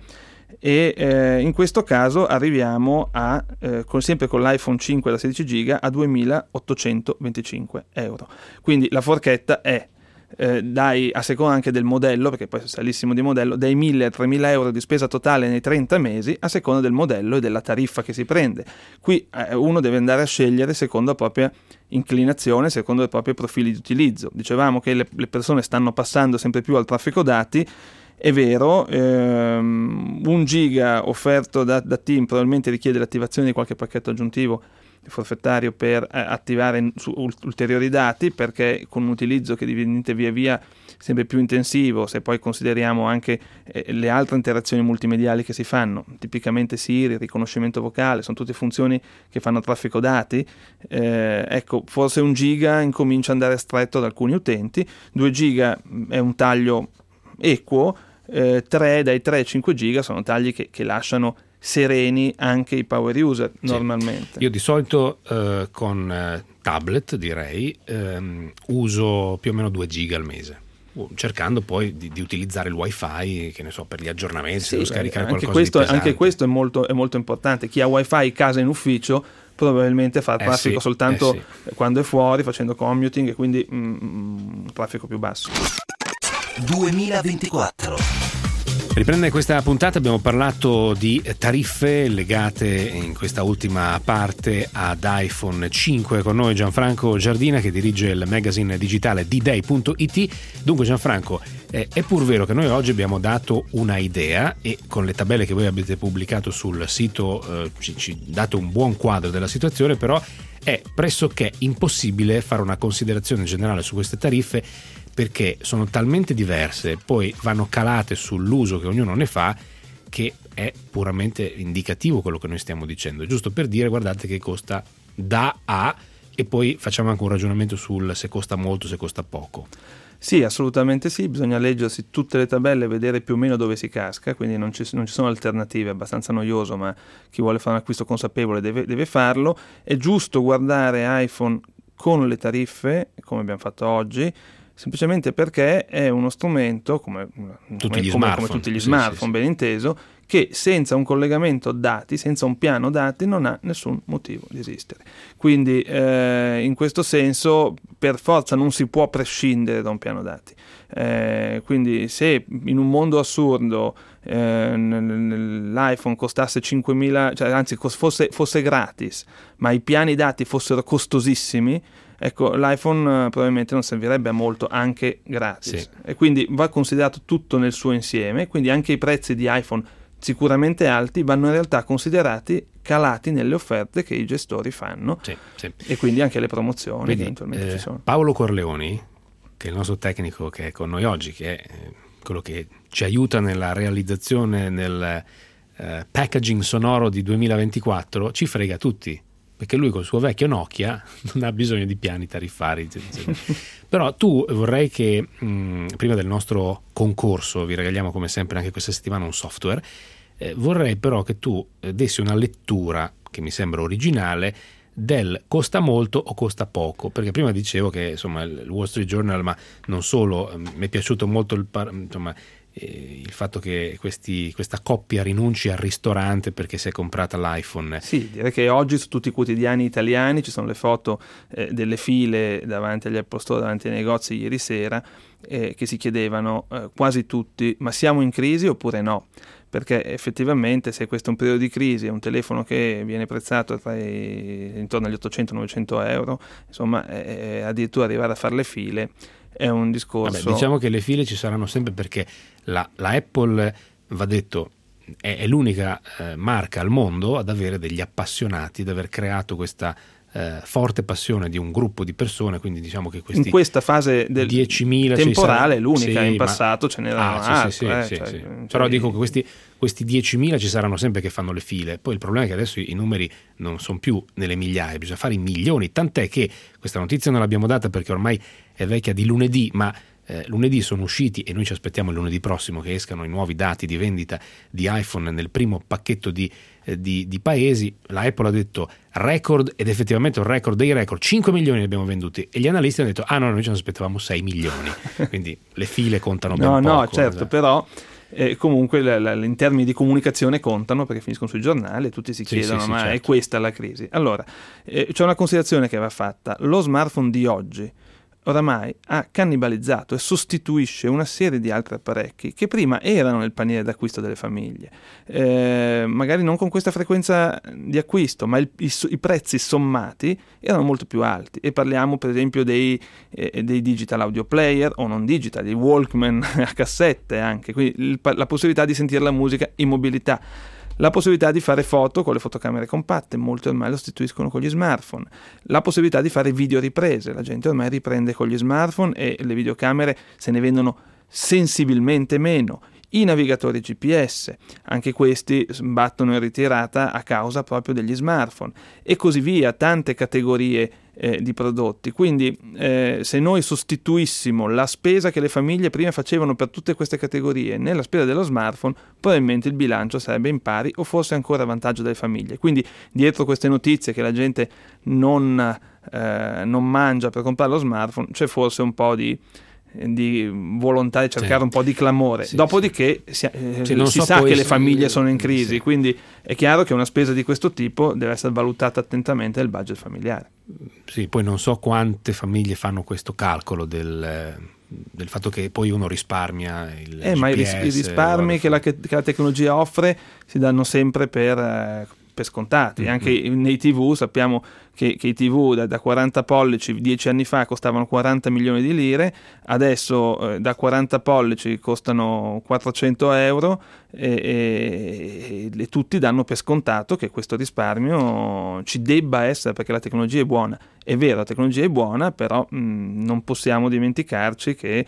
e in questo caso arriviamo a sempre con l'iPhone 5 da 16 GB a 2.825 euro. Quindi la forchetta è a seconda anche del modello, perché poi salissimo di modello, dai 1.000 a 3.000 euro di spesa totale nei 30 mesi a seconda del modello e della tariffa che si prende. Qui uno deve andare a scegliere secondo la propria inclinazione, secondo i propri profili di utilizzo. Dicevamo che le persone stanno passando sempre più al traffico dati. È vero, 1 giga offerto da TIM probabilmente richiede l'attivazione di qualche pacchetto aggiuntivo forfettario per attivare ulteriori dati, perché con un utilizzo che diventa via via sempre più intensivo, se poi consideriamo anche le altre interazioni multimediali che si fanno, tipicamente Siri, riconoscimento vocale, sono tutte funzioni che fanno traffico dati, ecco, forse 1 giga incomincia ad andare stretto ad alcuni utenti, 2 giga è un taglio equo, dai 3 ai 5 giga sono tagli che lasciano sereni anche i power user normalmente. Io di solito con tablet direi uso più o meno 2 giga al mese, cercando poi di utilizzare il wifi, che ne so, per gli aggiornamenti, se devo scaricare qualcosa di pesante. Anche questo è molto importante. Chi ha wifi casa in ufficio probabilmente fa traffico soltanto quando è fuori, facendo commuting, e quindi traffico più basso. 2024. Riprende questa puntata, abbiamo parlato di tariffe legate in questa ultima parte ad iPhone 5. Con noi Gianfranco Giardina, che dirige il magazine digitale D-Day.it. Dunque Gianfranco, è pur vero che noi oggi abbiamo dato una idea e con le tabelle che voi avete pubblicato sul sito ci date un buon quadro della situazione, però è pressoché impossibile fare una considerazione generale su queste tariffe, perché sono talmente diverse, poi vanno calate sull'uso che ognuno ne fa, che è puramente indicativo quello che noi stiamo dicendo. È giusto per dire, guardate che costa da A, e poi facciamo anche un ragionamento sul se costa molto, se costa poco. Sì, assolutamente sì, bisogna leggersi tutte le tabelle e vedere più o meno dove si casca, quindi non ci sono alternative, è abbastanza noioso, ma chi vuole fare un acquisto consapevole deve farlo. È giusto guardare iPhone con le tariffe, come abbiamo fatto oggi, semplicemente perché è uno strumento come tutti gli smartphone, ben inteso, che senza un collegamento dati, senza un piano dati, non ha nessun motivo di esistere. Quindi in questo senso per forza non si può prescindere da un piano dati. Quindi se in un mondo assurdo l'iPhone costasse 5.000, cioè anzi fosse gratis, ma i piani dati fossero costosissimi, ecco, l'iPhone probabilmente non servirebbe a molto anche gratis. E quindi va considerato tutto nel suo insieme, quindi anche i prezzi di iPhone sicuramente alti vanno in realtà considerati calati nelle offerte che i gestori fanno, e quindi anche le promozioni che eventualmente ci sono. Paolo Corleoni, che è il nostro tecnico che è con noi oggi, che è quello che ci aiuta nella realizzazione nel packaging sonoro di 2024, ci frega tutti, perché lui col suo vecchio Nokia non ha bisogno di piani tariffari. Però tu vorrei che prima del nostro concorso, vi regaliamo come sempre anche questa settimana un software, vorrei però che tu dessi una lettura che mi sembra originale del costa molto o costa poco, perché prima dicevo che insomma il Wall Street Journal, ma non solo, mi è piaciuto molto il fatto che questa coppia rinunci al ristorante perché si è comprata l'iPhone. Sì, direi che oggi su tutti i quotidiani italiani ci sono le foto delle file davanti agli Apple Store, davanti ai negozi ieri sera, che si chiedevano quasi tutti: ma siamo in crisi oppure no? Perché effettivamente se questo è un periodo di crisi e un telefono che viene prezzato intorno agli 800-900 euro, insomma addirittura arrivare a fare le file è un discorso. Vabbè, diciamo che le file ci saranno sempre, perché la Apple, va detto, è l'unica marca al mondo ad avere degli appassionati, ad aver creato questa forte passione di un gruppo di persone, quindi diciamo che in questa fase del 10.000 temporale è l'unica, in passato ce n'erano altri. Però dico che questi 10.000 ci saranno sempre che fanno le file. Poi il problema è che adesso i numeri non sono più nelle migliaia, bisogna fare i milioni, tant'è che questa notizia non l'abbiamo data perché ormai è vecchia di lunedì, ma lunedì sono usciti, e noi ci aspettiamo il lunedì prossimo che escano i nuovi dati di vendita di iPhone nel primo pacchetto di paesi. La Apple ha detto record, ed effettivamente un record dei record, 5 milioni ne abbiamo venduti, e gli analisti hanno detto no, noi ci aspettavamo 6 milioni, quindi le file contano ben poco. No, certo, però comunque in termini di comunicazione contano, perché finiscono sui giornali e tutti si chiedono ma certo, è questa la crisi? Allora, c'è una considerazione che va fatta: lo smartphone di oggi oramai ha cannibalizzato e sostituisce una serie di altri apparecchi che prima erano nel paniere d'acquisto delle famiglie, magari non con questa frequenza di acquisto, ma i prezzi sommati erano molto più alti, e parliamo per esempio dei digital audio player, o non digital, dei Walkman a cassette anche, quindi la possibilità di sentire la musica in mobilità, la possibilità di fare foto con le fotocamere compatte, molti ormai lo sostituiscono con gli smartphone, la possibilità di fare videoriprese, la gente ormai riprende con gli smartphone e le videocamere se ne vendono sensibilmente meno, i navigatori GPS, anche questi battono in ritirata a causa proprio degli smartphone, e così via, tante categorie di prodotti. Quindi se noi sostituissimo la spesa che le famiglie prima facevano per tutte queste categorie nella spesa dello smartphone, probabilmente il bilancio sarebbe in pari o forse ancora a vantaggio delle famiglie. Quindi dietro queste notizie che la gente non mangia per comprare lo smartphone c'è forse un po' di volontà di cercare un po' di clamore. Dopodiché si sa che le famiglie sono in crisi, quindi è chiaro che una spesa di questo tipo deve essere valutata attentamente nel budget familiare. Sì, poi non so quante famiglie fanno questo calcolo del fatto che poi uno risparmia il GPS, ma i risparmi che la tecnologia offre si danno sempre per scontati. Anche nei TV sappiamo che i TV da 40 pollici 10 anni fa costavano 40 milioni di lire, adesso da 40 pollici costano 400 euro e tutti danno per scontato che questo risparmio ci debba essere, perché la tecnologia è buona. È vero, la tecnologia è buona, però non possiamo dimenticarci che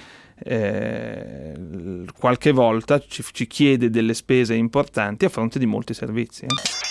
qualche volta ci chiede delle spese importanti a fronte di molti servizi.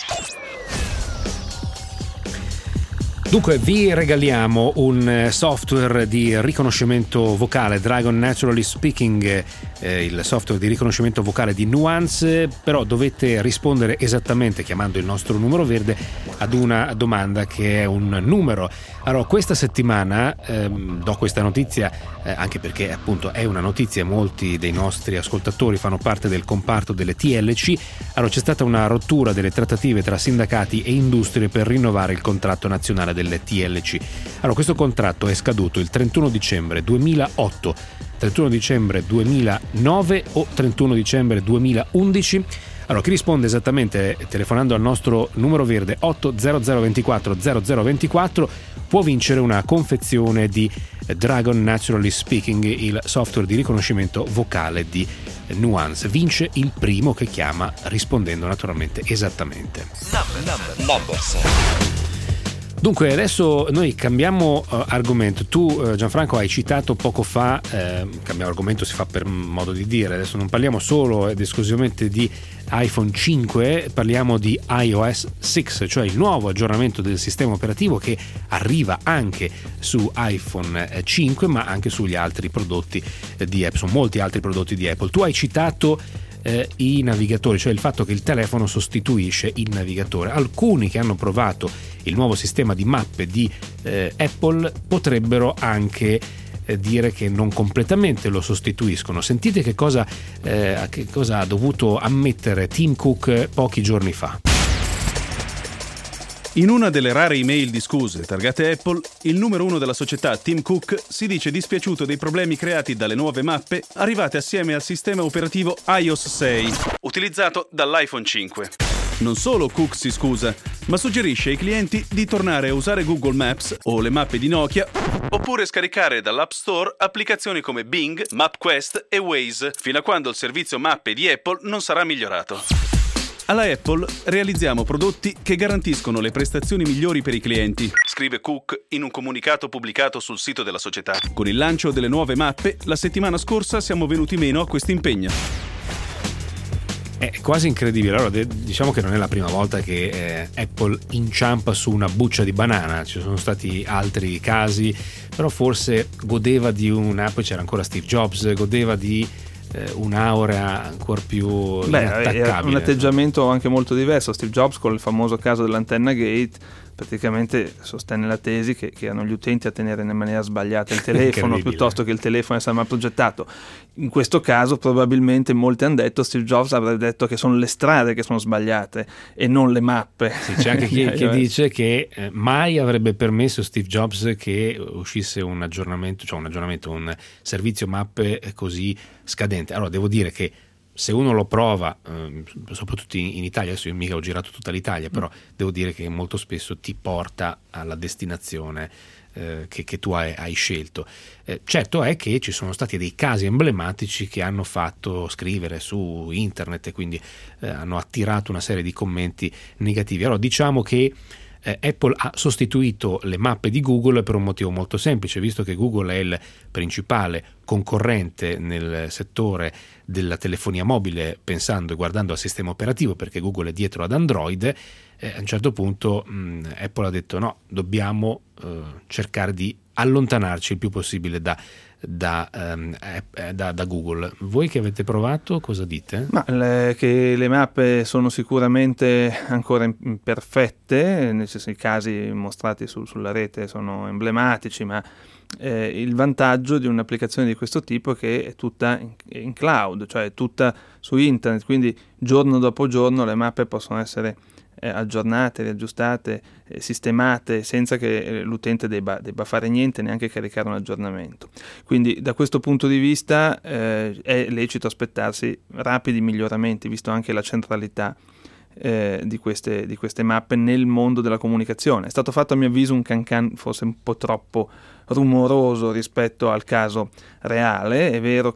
Dunque vi regaliamo un software di riconoscimento vocale, Dragon Naturally Speaking, il software di riconoscimento vocale di Nuance, però dovete rispondere esattamente chiamando il nostro numero verde ad una domanda che è un numero. Allora, questa settimana do questa notizia anche perché appunto è una notizia, molti dei nostri ascoltatori fanno parte del comparto delle TLC. Allora, c'è stata una rottura delle trattative tra sindacati e industrie per rinnovare il contratto nazionale delle TLC. Allora, questo contratto è scaduto il 31 dicembre 2008, 31 dicembre 2009 o 31 dicembre 2011? Allora, chi risponde esattamente telefonando al nostro numero verde 80024 0024 può vincere una confezione di Dragon Naturally Speaking, il software di riconoscimento vocale di Nuance. Vince il primo che chiama rispondendo naturalmente esattamente. Numbers. Dunque adesso noi cambiamo argomento. Tu Gianfranco hai citato poco fa, cambiamo argomento si fa per modo di dire, adesso non parliamo solo ed esclusivamente di iPhone 5, parliamo di iOS 6, cioè il nuovo aggiornamento del sistema operativo che arriva anche su iPhone 5 ma anche sugli altri prodotti di Apple, su molti altri prodotti di Apple. Tu hai citato i navigatori, cioè il fatto che il telefono sostituisce il navigatore. Alcuni che hanno provato il nuovo sistema di mappe di Apple potrebbero anche dire che non completamente lo sostituiscono. Sentite che cosa ha dovuto ammettere Tim Cook pochi giorni fa. In una delle rare email di scuse targate Apple, il numero uno della società, Tim Cook, si dice dispiaciuto dei problemi creati dalle nuove mappe arrivate assieme al sistema operativo iOS 6, utilizzato dall'iPhone 5. Non solo Cook si scusa, ma suggerisce ai clienti di tornare a usare Google Maps o le mappe di Nokia, oppure scaricare dall'App Store applicazioni come Bing, MapQuest e Waze, fino a quando il servizio mappe di Apple non sarà migliorato. Alla Apple realizziamo prodotti che garantiscono le prestazioni migliori per i clienti, scrive Cook in un comunicato pubblicato sul sito della società. Con il lancio delle nuove mappe, la settimana scorsa siamo venuti meno a questo impegno. È quasi incredibile. Allora, diciamo che non è la prima volta che Apple inciampa su una buccia di banana, ci sono stati altri casi, però forse godeva di poi c'era ancora Steve Jobs, godeva di un'aura ancora più inattaccabile. Un atteggiamento anche molto diverso. Steve Jobs con il famoso caso dell'antenna gate praticamente sostenne la tesi che erano gli utenti a tenere in maniera sbagliata il telefono piuttosto che il telefono essere mal progettato. In questo caso probabilmente molti hanno detto, Steve Jobs avrebbe detto che sono le strade che sono sbagliate e non le mappe. Sì, c'è anche chi dice che mai avrebbe permesso Steve Jobs che uscisse un aggiornamento, un servizio mappe così scadente. Allora devo dire che se uno lo prova, soprattutto in Italia, adesso io mica ho girato tutta l'Italia, però devo dire che molto spesso ti porta alla destinazione che tu hai scelto. Certo è che ci sono stati dei casi emblematici che hanno fatto scrivere su internet e quindi hanno attirato una serie di commenti negativi. Allora diciamo che Apple ha sostituito le mappe di Google per un motivo molto semplice, visto che Google è il principale concorrente nel settore della telefonia mobile, pensando e guardando al sistema operativo, perché Google è dietro ad Android. A un certo punto Apple ha detto no, dobbiamo cercare di allontanarci il più possibile da Google. Voi che avete provato cosa dite? Che le mappe sono sicuramente ancora imperfette, nel senso i casi mostrati sulla rete sono emblematici, ma il vantaggio di un'applicazione di questo tipo è che è tutta in cloud, cioè è tutta su internet, quindi giorno dopo giorno le mappe possono essere aggiornate, riaggiustate, sistemate senza che l'utente debba fare niente, neanche caricare un aggiornamento. Quindi da questo punto di vista è lecito aspettarsi rapidi miglioramenti, visto anche la centralità di queste mappe nel mondo della comunicazione. È stato fatto a mio avviso un cancan forse un po' troppo rumoroso rispetto al caso reale. È vero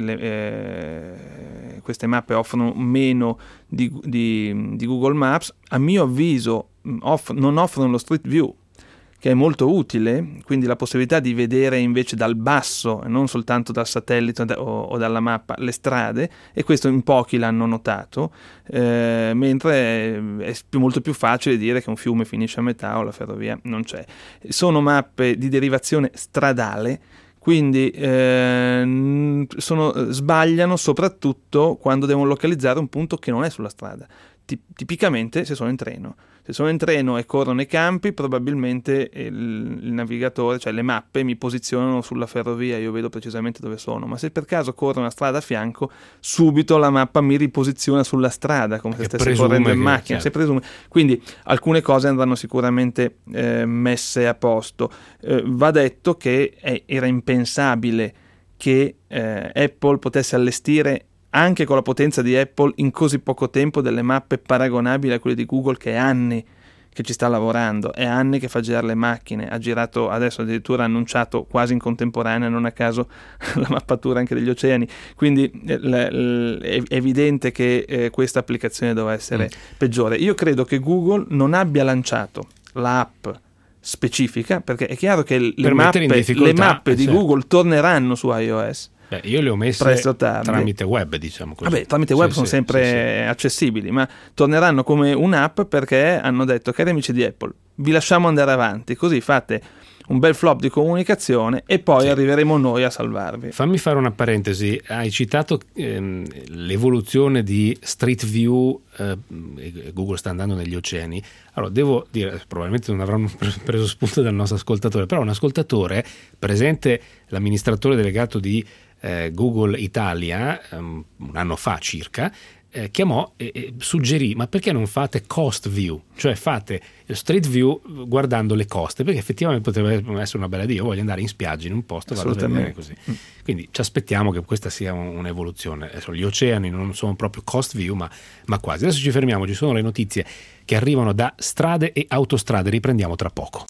che queste mappe offrono meno di Google Maps, a mio avviso non offrono lo Street View, che è molto utile, quindi la possibilità di vedere invece dal basso e non soltanto dal satellite o dalla mappa le strade, e questo in pochi l'hanno notato, mentre è molto più facile dire che un fiume finisce a metà o la ferrovia non c'è. Sono mappe di derivazione stradale, quindi sbagliano soprattutto quando devono localizzare un punto che non è sulla strada, tipicamente se sono in treno. Se sono in treno e corro nei campi, probabilmente il navigatore, cioè le mappe, mi posizionano sulla ferrovia, io vedo precisamente dove sono. Ma se per caso corro una strada a fianco, subito la mappa mi riposiziona sulla strada, come se stessi correndo in macchina. Certo. Presume. Quindi alcune cose andranno sicuramente messe a posto. Va detto che era impensabile che Apple potesse allestire, anche con la potenza di Apple, in così poco tempo delle mappe paragonabili a quelle di Google, che è anni che ci sta lavorando, è anni che fa girare le macchine, ha girato, adesso addirittura ha annunciato quasi in contemporanea, non a caso, la mappatura anche degli oceani, quindi è evidente che questa applicazione doveva essere peggiore. Io credo che Google non abbia lanciato l'app specifica, perché è chiaro che le mappe di Google torneranno su iOS. Io le ho messe tramite web, diciamo così. Tramite web sono sempre accessibili, ma torneranno come un'app, perché hanno detto: cari amici di Apple, vi lasciamo andare avanti, così fate un bel flop di comunicazione e poi arriveremo noi a salvarvi. Fammi fare una parentesi. Hai citato l'evoluzione di Street View, Google sta andando negli oceani. Allora devo dire, probabilmente non avranno preso spunto dal nostro ascoltatore, però un ascoltatore presente, l'amministratore delegato di Google Italia, un anno fa circa, chiamò e suggerì: ma perché non fate cost view, cioè fate street view guardando le coste, perché effettivamente potrebbe essere una bella idea. Io voglio andare in spiaggia in un posto, vado a vedere così. Quindi ci aspettiamo che questa sia un'evoluzione. Adesso gli oceani non sono proprio cost view, ma quasi. Adesso ci fermiamo, ci sono le notizie che arrivano da strade e autostrade, riprendiamo tra poco.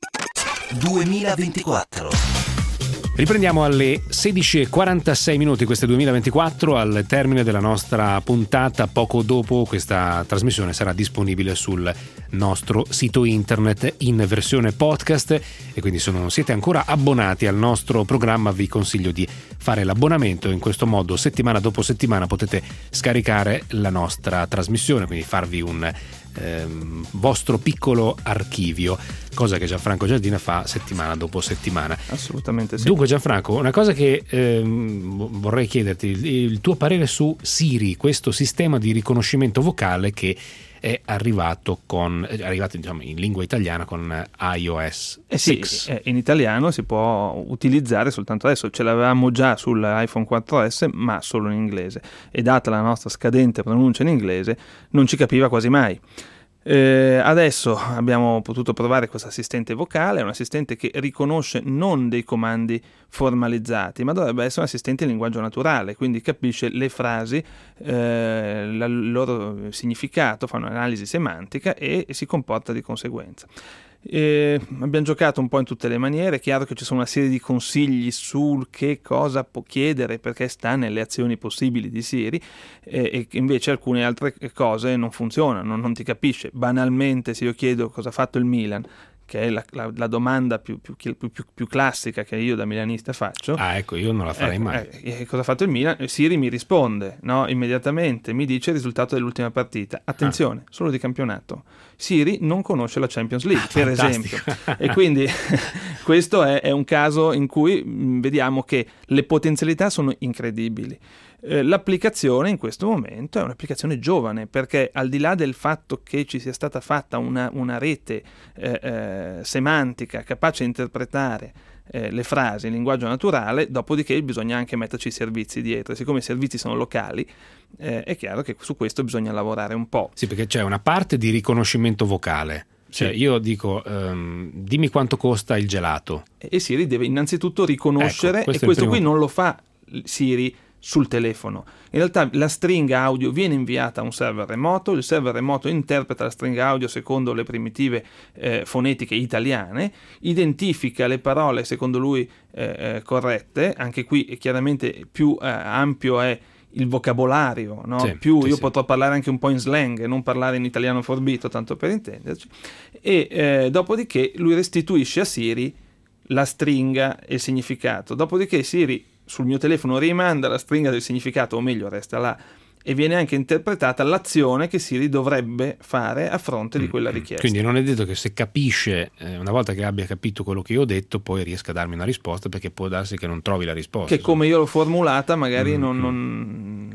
2024. Riprendiamo alle 16:46, questo è 2024, al termine della nostra puntata. Poco dopo questa trasmissione sarà disponibile sul nostro sito internet in versione podcast, e quindi se non siete ancora abbonati al nostro programma vi consiglio di fare l'abbonamento. In questo modo settimana dopo settimana potete scaricare la nostra trasmissione, quindi farvi un vostro piccolo archivio, cosa che Gianfranco Giardina fa settimana dopo settimana. Assolutamente sì. Dunque Gianfranco, una cosa che vorrei chiederti, il tuo parere su Siri, questo sistema di riconoscimento vocale che è arrivato diciamo, in lingua italiana con iOS 6. In italiano si può utilizzare soltanto adesso, ce l'avevamo già sull'iPhone 4S ma solo in inglese, e data la nostra scadente pronuncia in inglese non ci capiva quasi mai. Adesso abbiamo potuto provare questo assistente vocale, è un assistente che riconosce non dei comandi formalizzati, ma dovrebbe essere un assistente in linguaggio naturale, quindi capisce le frasi, il loro significato, fa un'analisi semantica e si comporta di conseguenza. Abbiamo giocato un po' in tutte le maniere. È chiaro che ci sono una serie di consigli sul che cosa può chiedere perché sta nelle azioni possibili di Siri, e invece alcune altre cose non funzionano, non ti capisce. Banalmente, se io chiedo cosa ha fatto il Milan, che è la domanda più classica che io da milanista faccio. Ecco, io non la farei mai. Cosa ha fatto il Milan? Siri mi risponde, no? Immediatamente mi dice il risultato dell'ultima partita. Attenzione, solo di campionato. Siri non conosce la Champions League, per esempio. E quindi questo è un caso in cui vediamo che le potenzialità sono incredibili. L'applicazione in questo momento è un'applicazione giovane, perché al di là del fatto che ci sia stata fatta una rete semantica capace di interpretare le frasi in linguaggio naturale, dopodiché bisogna anche metterci i servizi dietro. Siccome i servizi sono locali, è chiaro che su questo bisogna lavorare un po'. Sì, perché c'è una parte di riconoscimento vocale. Cioè, io dico, dimmi quanto costa il gelato. E Siri deve innanzitutto riconoscere, e questo qui non lo fa Siri sul telefono. In realtà la stringa audio viene inviata a un server remoto, il server remoto interpreta la stringa audio secondo le primitive fonetiche italiane, identifica le parole secondo lui corrette. Anche qui chiaramente più ampio è il vocabolario, no? Io potrò parlare anche un po' in slang, non parlare in italiano forbito, tanto per intenderci, e dopodiché lui restituisce a Siri la stringa e il significato. Dopodiché Siri sul mio telefono rimanda la stringa del significato, o meglio resta là, e viene anche interpretata l'azione che Siri dovrebbe fare a fronte di quella richiesta. Quindi non è detto che se capisce, una volta che abbia capito quello che io ho detto, poi riesca a darmi una risposta, perché può darsi che non trovi la risposta. Che come io l'ho formulata magari non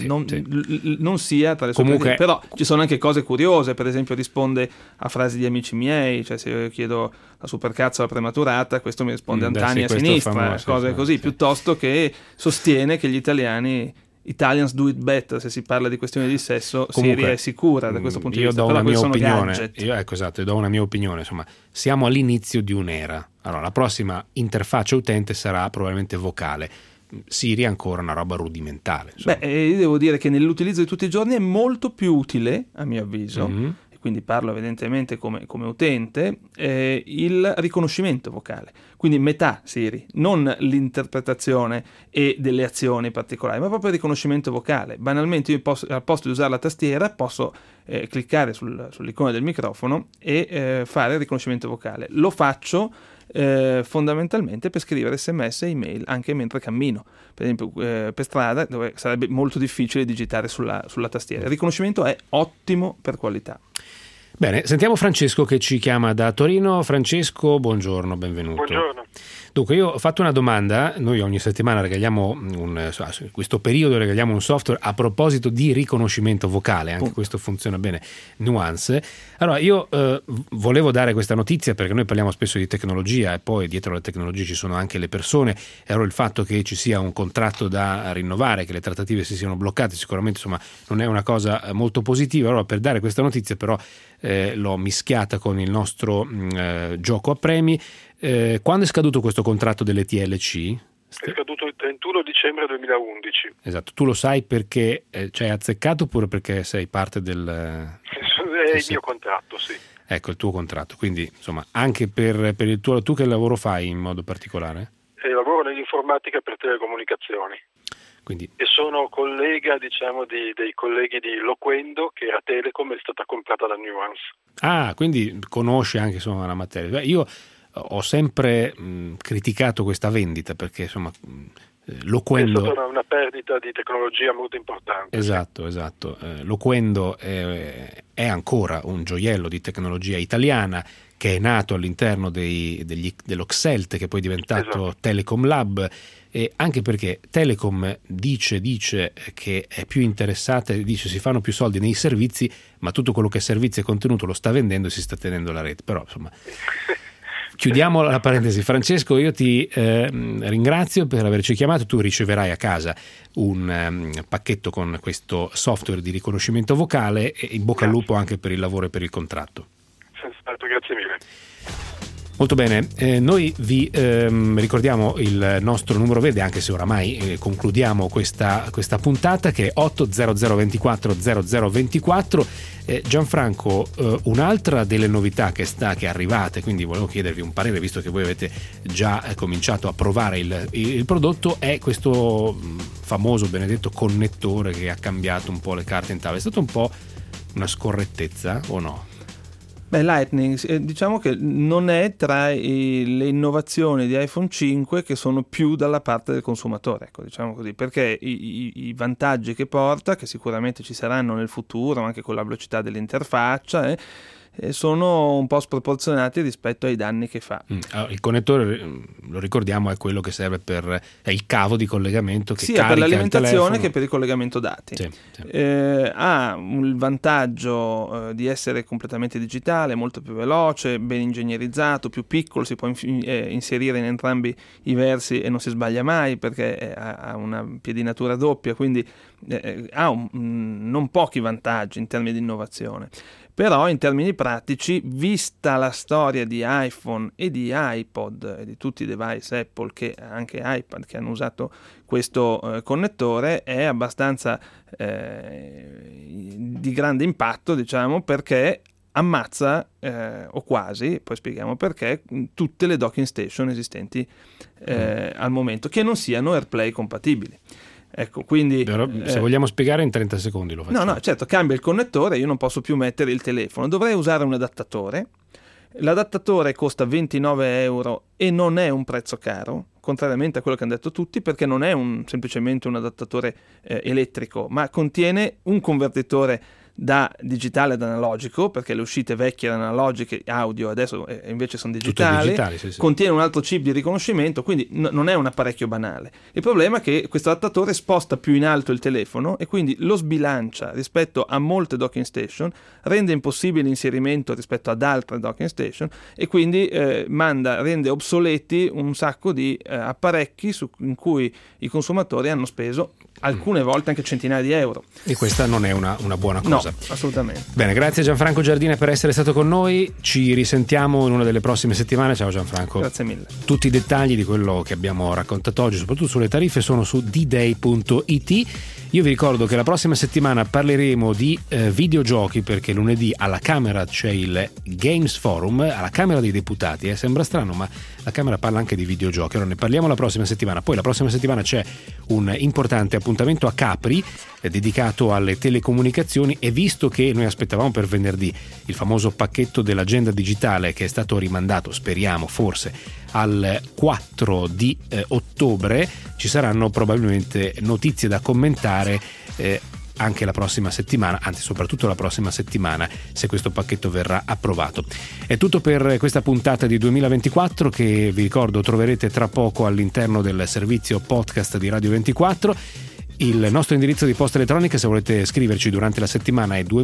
sia tra le sue priorità. Però ci sono anche cose curiose, per esempio risponde a frasi di amici miei, cioè se io chiedo la supercazzola prematurata, questo mi risponde Antani a sinistra, cose così, piuttosto che sostiene che gli Italians do it better, se si parla di questioni di sesso. Comunque, Siri è sicura da questo punto di vista. Io do una mia opinione. Io do una mia opinione. Insomma, siamo all'inizio di un'era. Allora, la prossima interfaccia utente sarà probabilmente vocale. Siri è ancora una roba rudimentale. Io devo dire che nell'utilizzo di tutti i giorni è molto più utile, a mio avviso, quindi parlo evidentemente come utente, il riconoscimento vocale. Quindi metà Siri, non l'interpretazione e delle azioni particolari, ma proprio il riconoscimento vocale. Banalmente io al posto di usare la tastiera posso cliccare sull'icona del microfono e fare il riconoscimento vocale. Lo faccio fondamentalmente per scrivere SMS e email anche mentre cammino, per esempio per strada, dove sarebbe molto difficile digitare sulla tastiera. Il riconoscimento è ottimo per qualità. Bene, sentiamo Francesco che ci chiama da Torino. Francesco, buongiorno, benvenuto. Buongiorno. Dunque, io ho fatto una domanda. Noi ogni settimana regaliamo in questo periodo regaliamo un software a proposito di riconoscimento vocale, anche questo funziona bene, Nuance. Allora, io volevo dare questa notizia perché noi parliamo spesso di tecnologia e poi dietro la tecnologia ci sono anche le persone, e allora il fatto che ci sia un contratto da rinnovare, che le trattative si siano bloccate, sicuramente insomma non è una cosa molto positiva. Allora, per dare questa notizia però l'ho mischiata con il nostro gioco a premi. Quando è scaduto questo contratto delle TLC? È scaduto il 31 dicembre 2011. Esatto, tu lo sai perché ci hai azzeccato oppure perché sei parte del... È il mio contratto, sì. Ecco, il tuo contratto, quindi insomma anche per il tuo... Tu che lavoro fai in modo particolare? Lavoro nell'informatica per telecomunicazioni. Quindi... E sono collega, dei colleghi di Loquendo, che era Telecom, è stata comprata da Nuance. Ah, quindi conosci anche insomma la materia. Io ho sempre criticato questa vendita perché insomma Loquendo è stata una perdita di tecnologia molto importante. Esatto. Loquendo è ancora un gioiello di tecnologia italiana che è nato all'interno dello Xelt, che poi è diventato Telecom Lab, anche perché Telecom dice che è più interessata, dice si fanno più soldi nei servizi, ma tutto quello che è servizio e contenuto lo sta vendendo e si sta tenendo la rete. Però insomma, chiudiamo la parentesi. Francesco, io ti ringrazio per averci chiamato. Tu riceverai a casa un pacchetto con questo software di riconoscimento vocale, e in bocca al lupo anche per il lavoro e per il contratto. Senz'altro, grazie mille. Molto bene, noi vi ricordiamo il nostro numero verde, anche se oramai concludiamo questa puntata, che è 80024 0024. Gianfranco, un'altra delle novità che è arrivata, quindi volevo chiedervi un parere, visto che voi avete già cominciato a provare il prodotto, è questo famoso benedetto connettore che ha cambiato un po' le carte in tavola. È stata un po' una scorrettezza o no? Beh, Lightning diciamo che non è tra le innovazioni di iPhone 5 che sono più dalla parte del consumatore, ecco, diciamo così, perché i vantaggi che porta, che sicuramente ci saranno nel futuro anche con la velocità dell'interfaccia, sono un po' sproporzionati rispetto ai danni che fa. Allora, il connettore, lo ricordiamo, è quello che serve è il cavo di collegamento che sia per l'alimentazione che per il collegamento dati. Sì. Ha il vantaggio di essere completamente digitale, molto più veloce, ben ingegnerizzato, più piccolo, si può inserire in entrambi i versi e non si sbaglia mai perché ha una piedinatura doppia, quindi ha non pochi vantaggi in termini di innovazione. Però in termini pratici, vista la storia di iPhone e di iPod e di tutti i device Apple, che anche iPad, che hanno usato questo connettore, è abbastanza di grande impatto, diciamo, perché ammazza, o quasi, poi spieghiamo perché, tutte le docking station esistenti al momento, che non siano AirPlay compatibili. Ecco, quindi però, se vogliamo spiegare in 30 secondi lo facciamo. No, certo, cambia il connettore, io non posso più mettere il telefono, dovrei usare un adattatore. L'adattatore costa 29 euro e non è un prezzo caro, contrariamente a quello che hanno detto tutti, perché non è semplicemente un adattatore elettrico, ma contiene un convertitore da digitale ad analogico, perché le uscite vecchie erano analogiche audio, adesso invece sono digitali, sì. Contiene un altro chip di riconoscimento, quindi non è un apparecchio banale. Il problema è che questo adattatore sposta più in alto il telefono e quindi lo sbilancia rispetto a molte docking station, rende impossibile l'inserimento rispetto ad altre docking station e quindi rende obsoleti un sacco di apparecchi in cui i consumatori hanno speso alcune volte anche centinaia di euro. E questa non è una buona cosa. No, assolutamente. Bene, grazie Gianfranco Giardina per essere stato con noi. Ci risentiamo in una delle prossime settimane. Ciao Gianfranco. Grazie mille. Tutti i dettagli di quello che abbiamo raccontato oggi, soprattutto sulle tariffe, sono su dday.it. Io vi ricordo che la prossima settimana parleremo di videogiochi, perché lunedì alla Camera c'è il Games Forum, alla Camera dei Deputati. Sembra strano, ma la Camera parla anche di videogiochi. Allora ne parliamo la prossima settimana. Poi la prossima settimana c'è un importante appuntamento a Capri dedicato alle telecomunicazioni, e visto che noi aspettavamo per venerdì il famoso pacchetto dell'agenda digitale che è stato rimandato, speriamo forse, al 4 di ottobre, ci saranno probabilmente notizie da commentare anche la prossima settimana, anzi soprattutto la prossima settimana, se questo pacchetto verrà approvato. È tutto per questa puntata di 2024, che vi ricordo troverete tra poco all'interno del servizio podcast di Radio 24. Il nostro indirizzo di posta elettronica, se volete scriverci durante la settimana, è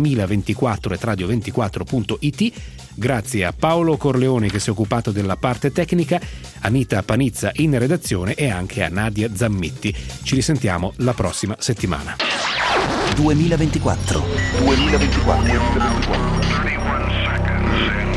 2024@radio24.it. Grazie a Paolo Corleoni che si è occupato della parte tecnica, Anita Panizza in redazione e anche a Nadia Zammitti. Ci risentiamo la prossima settimana. 2024.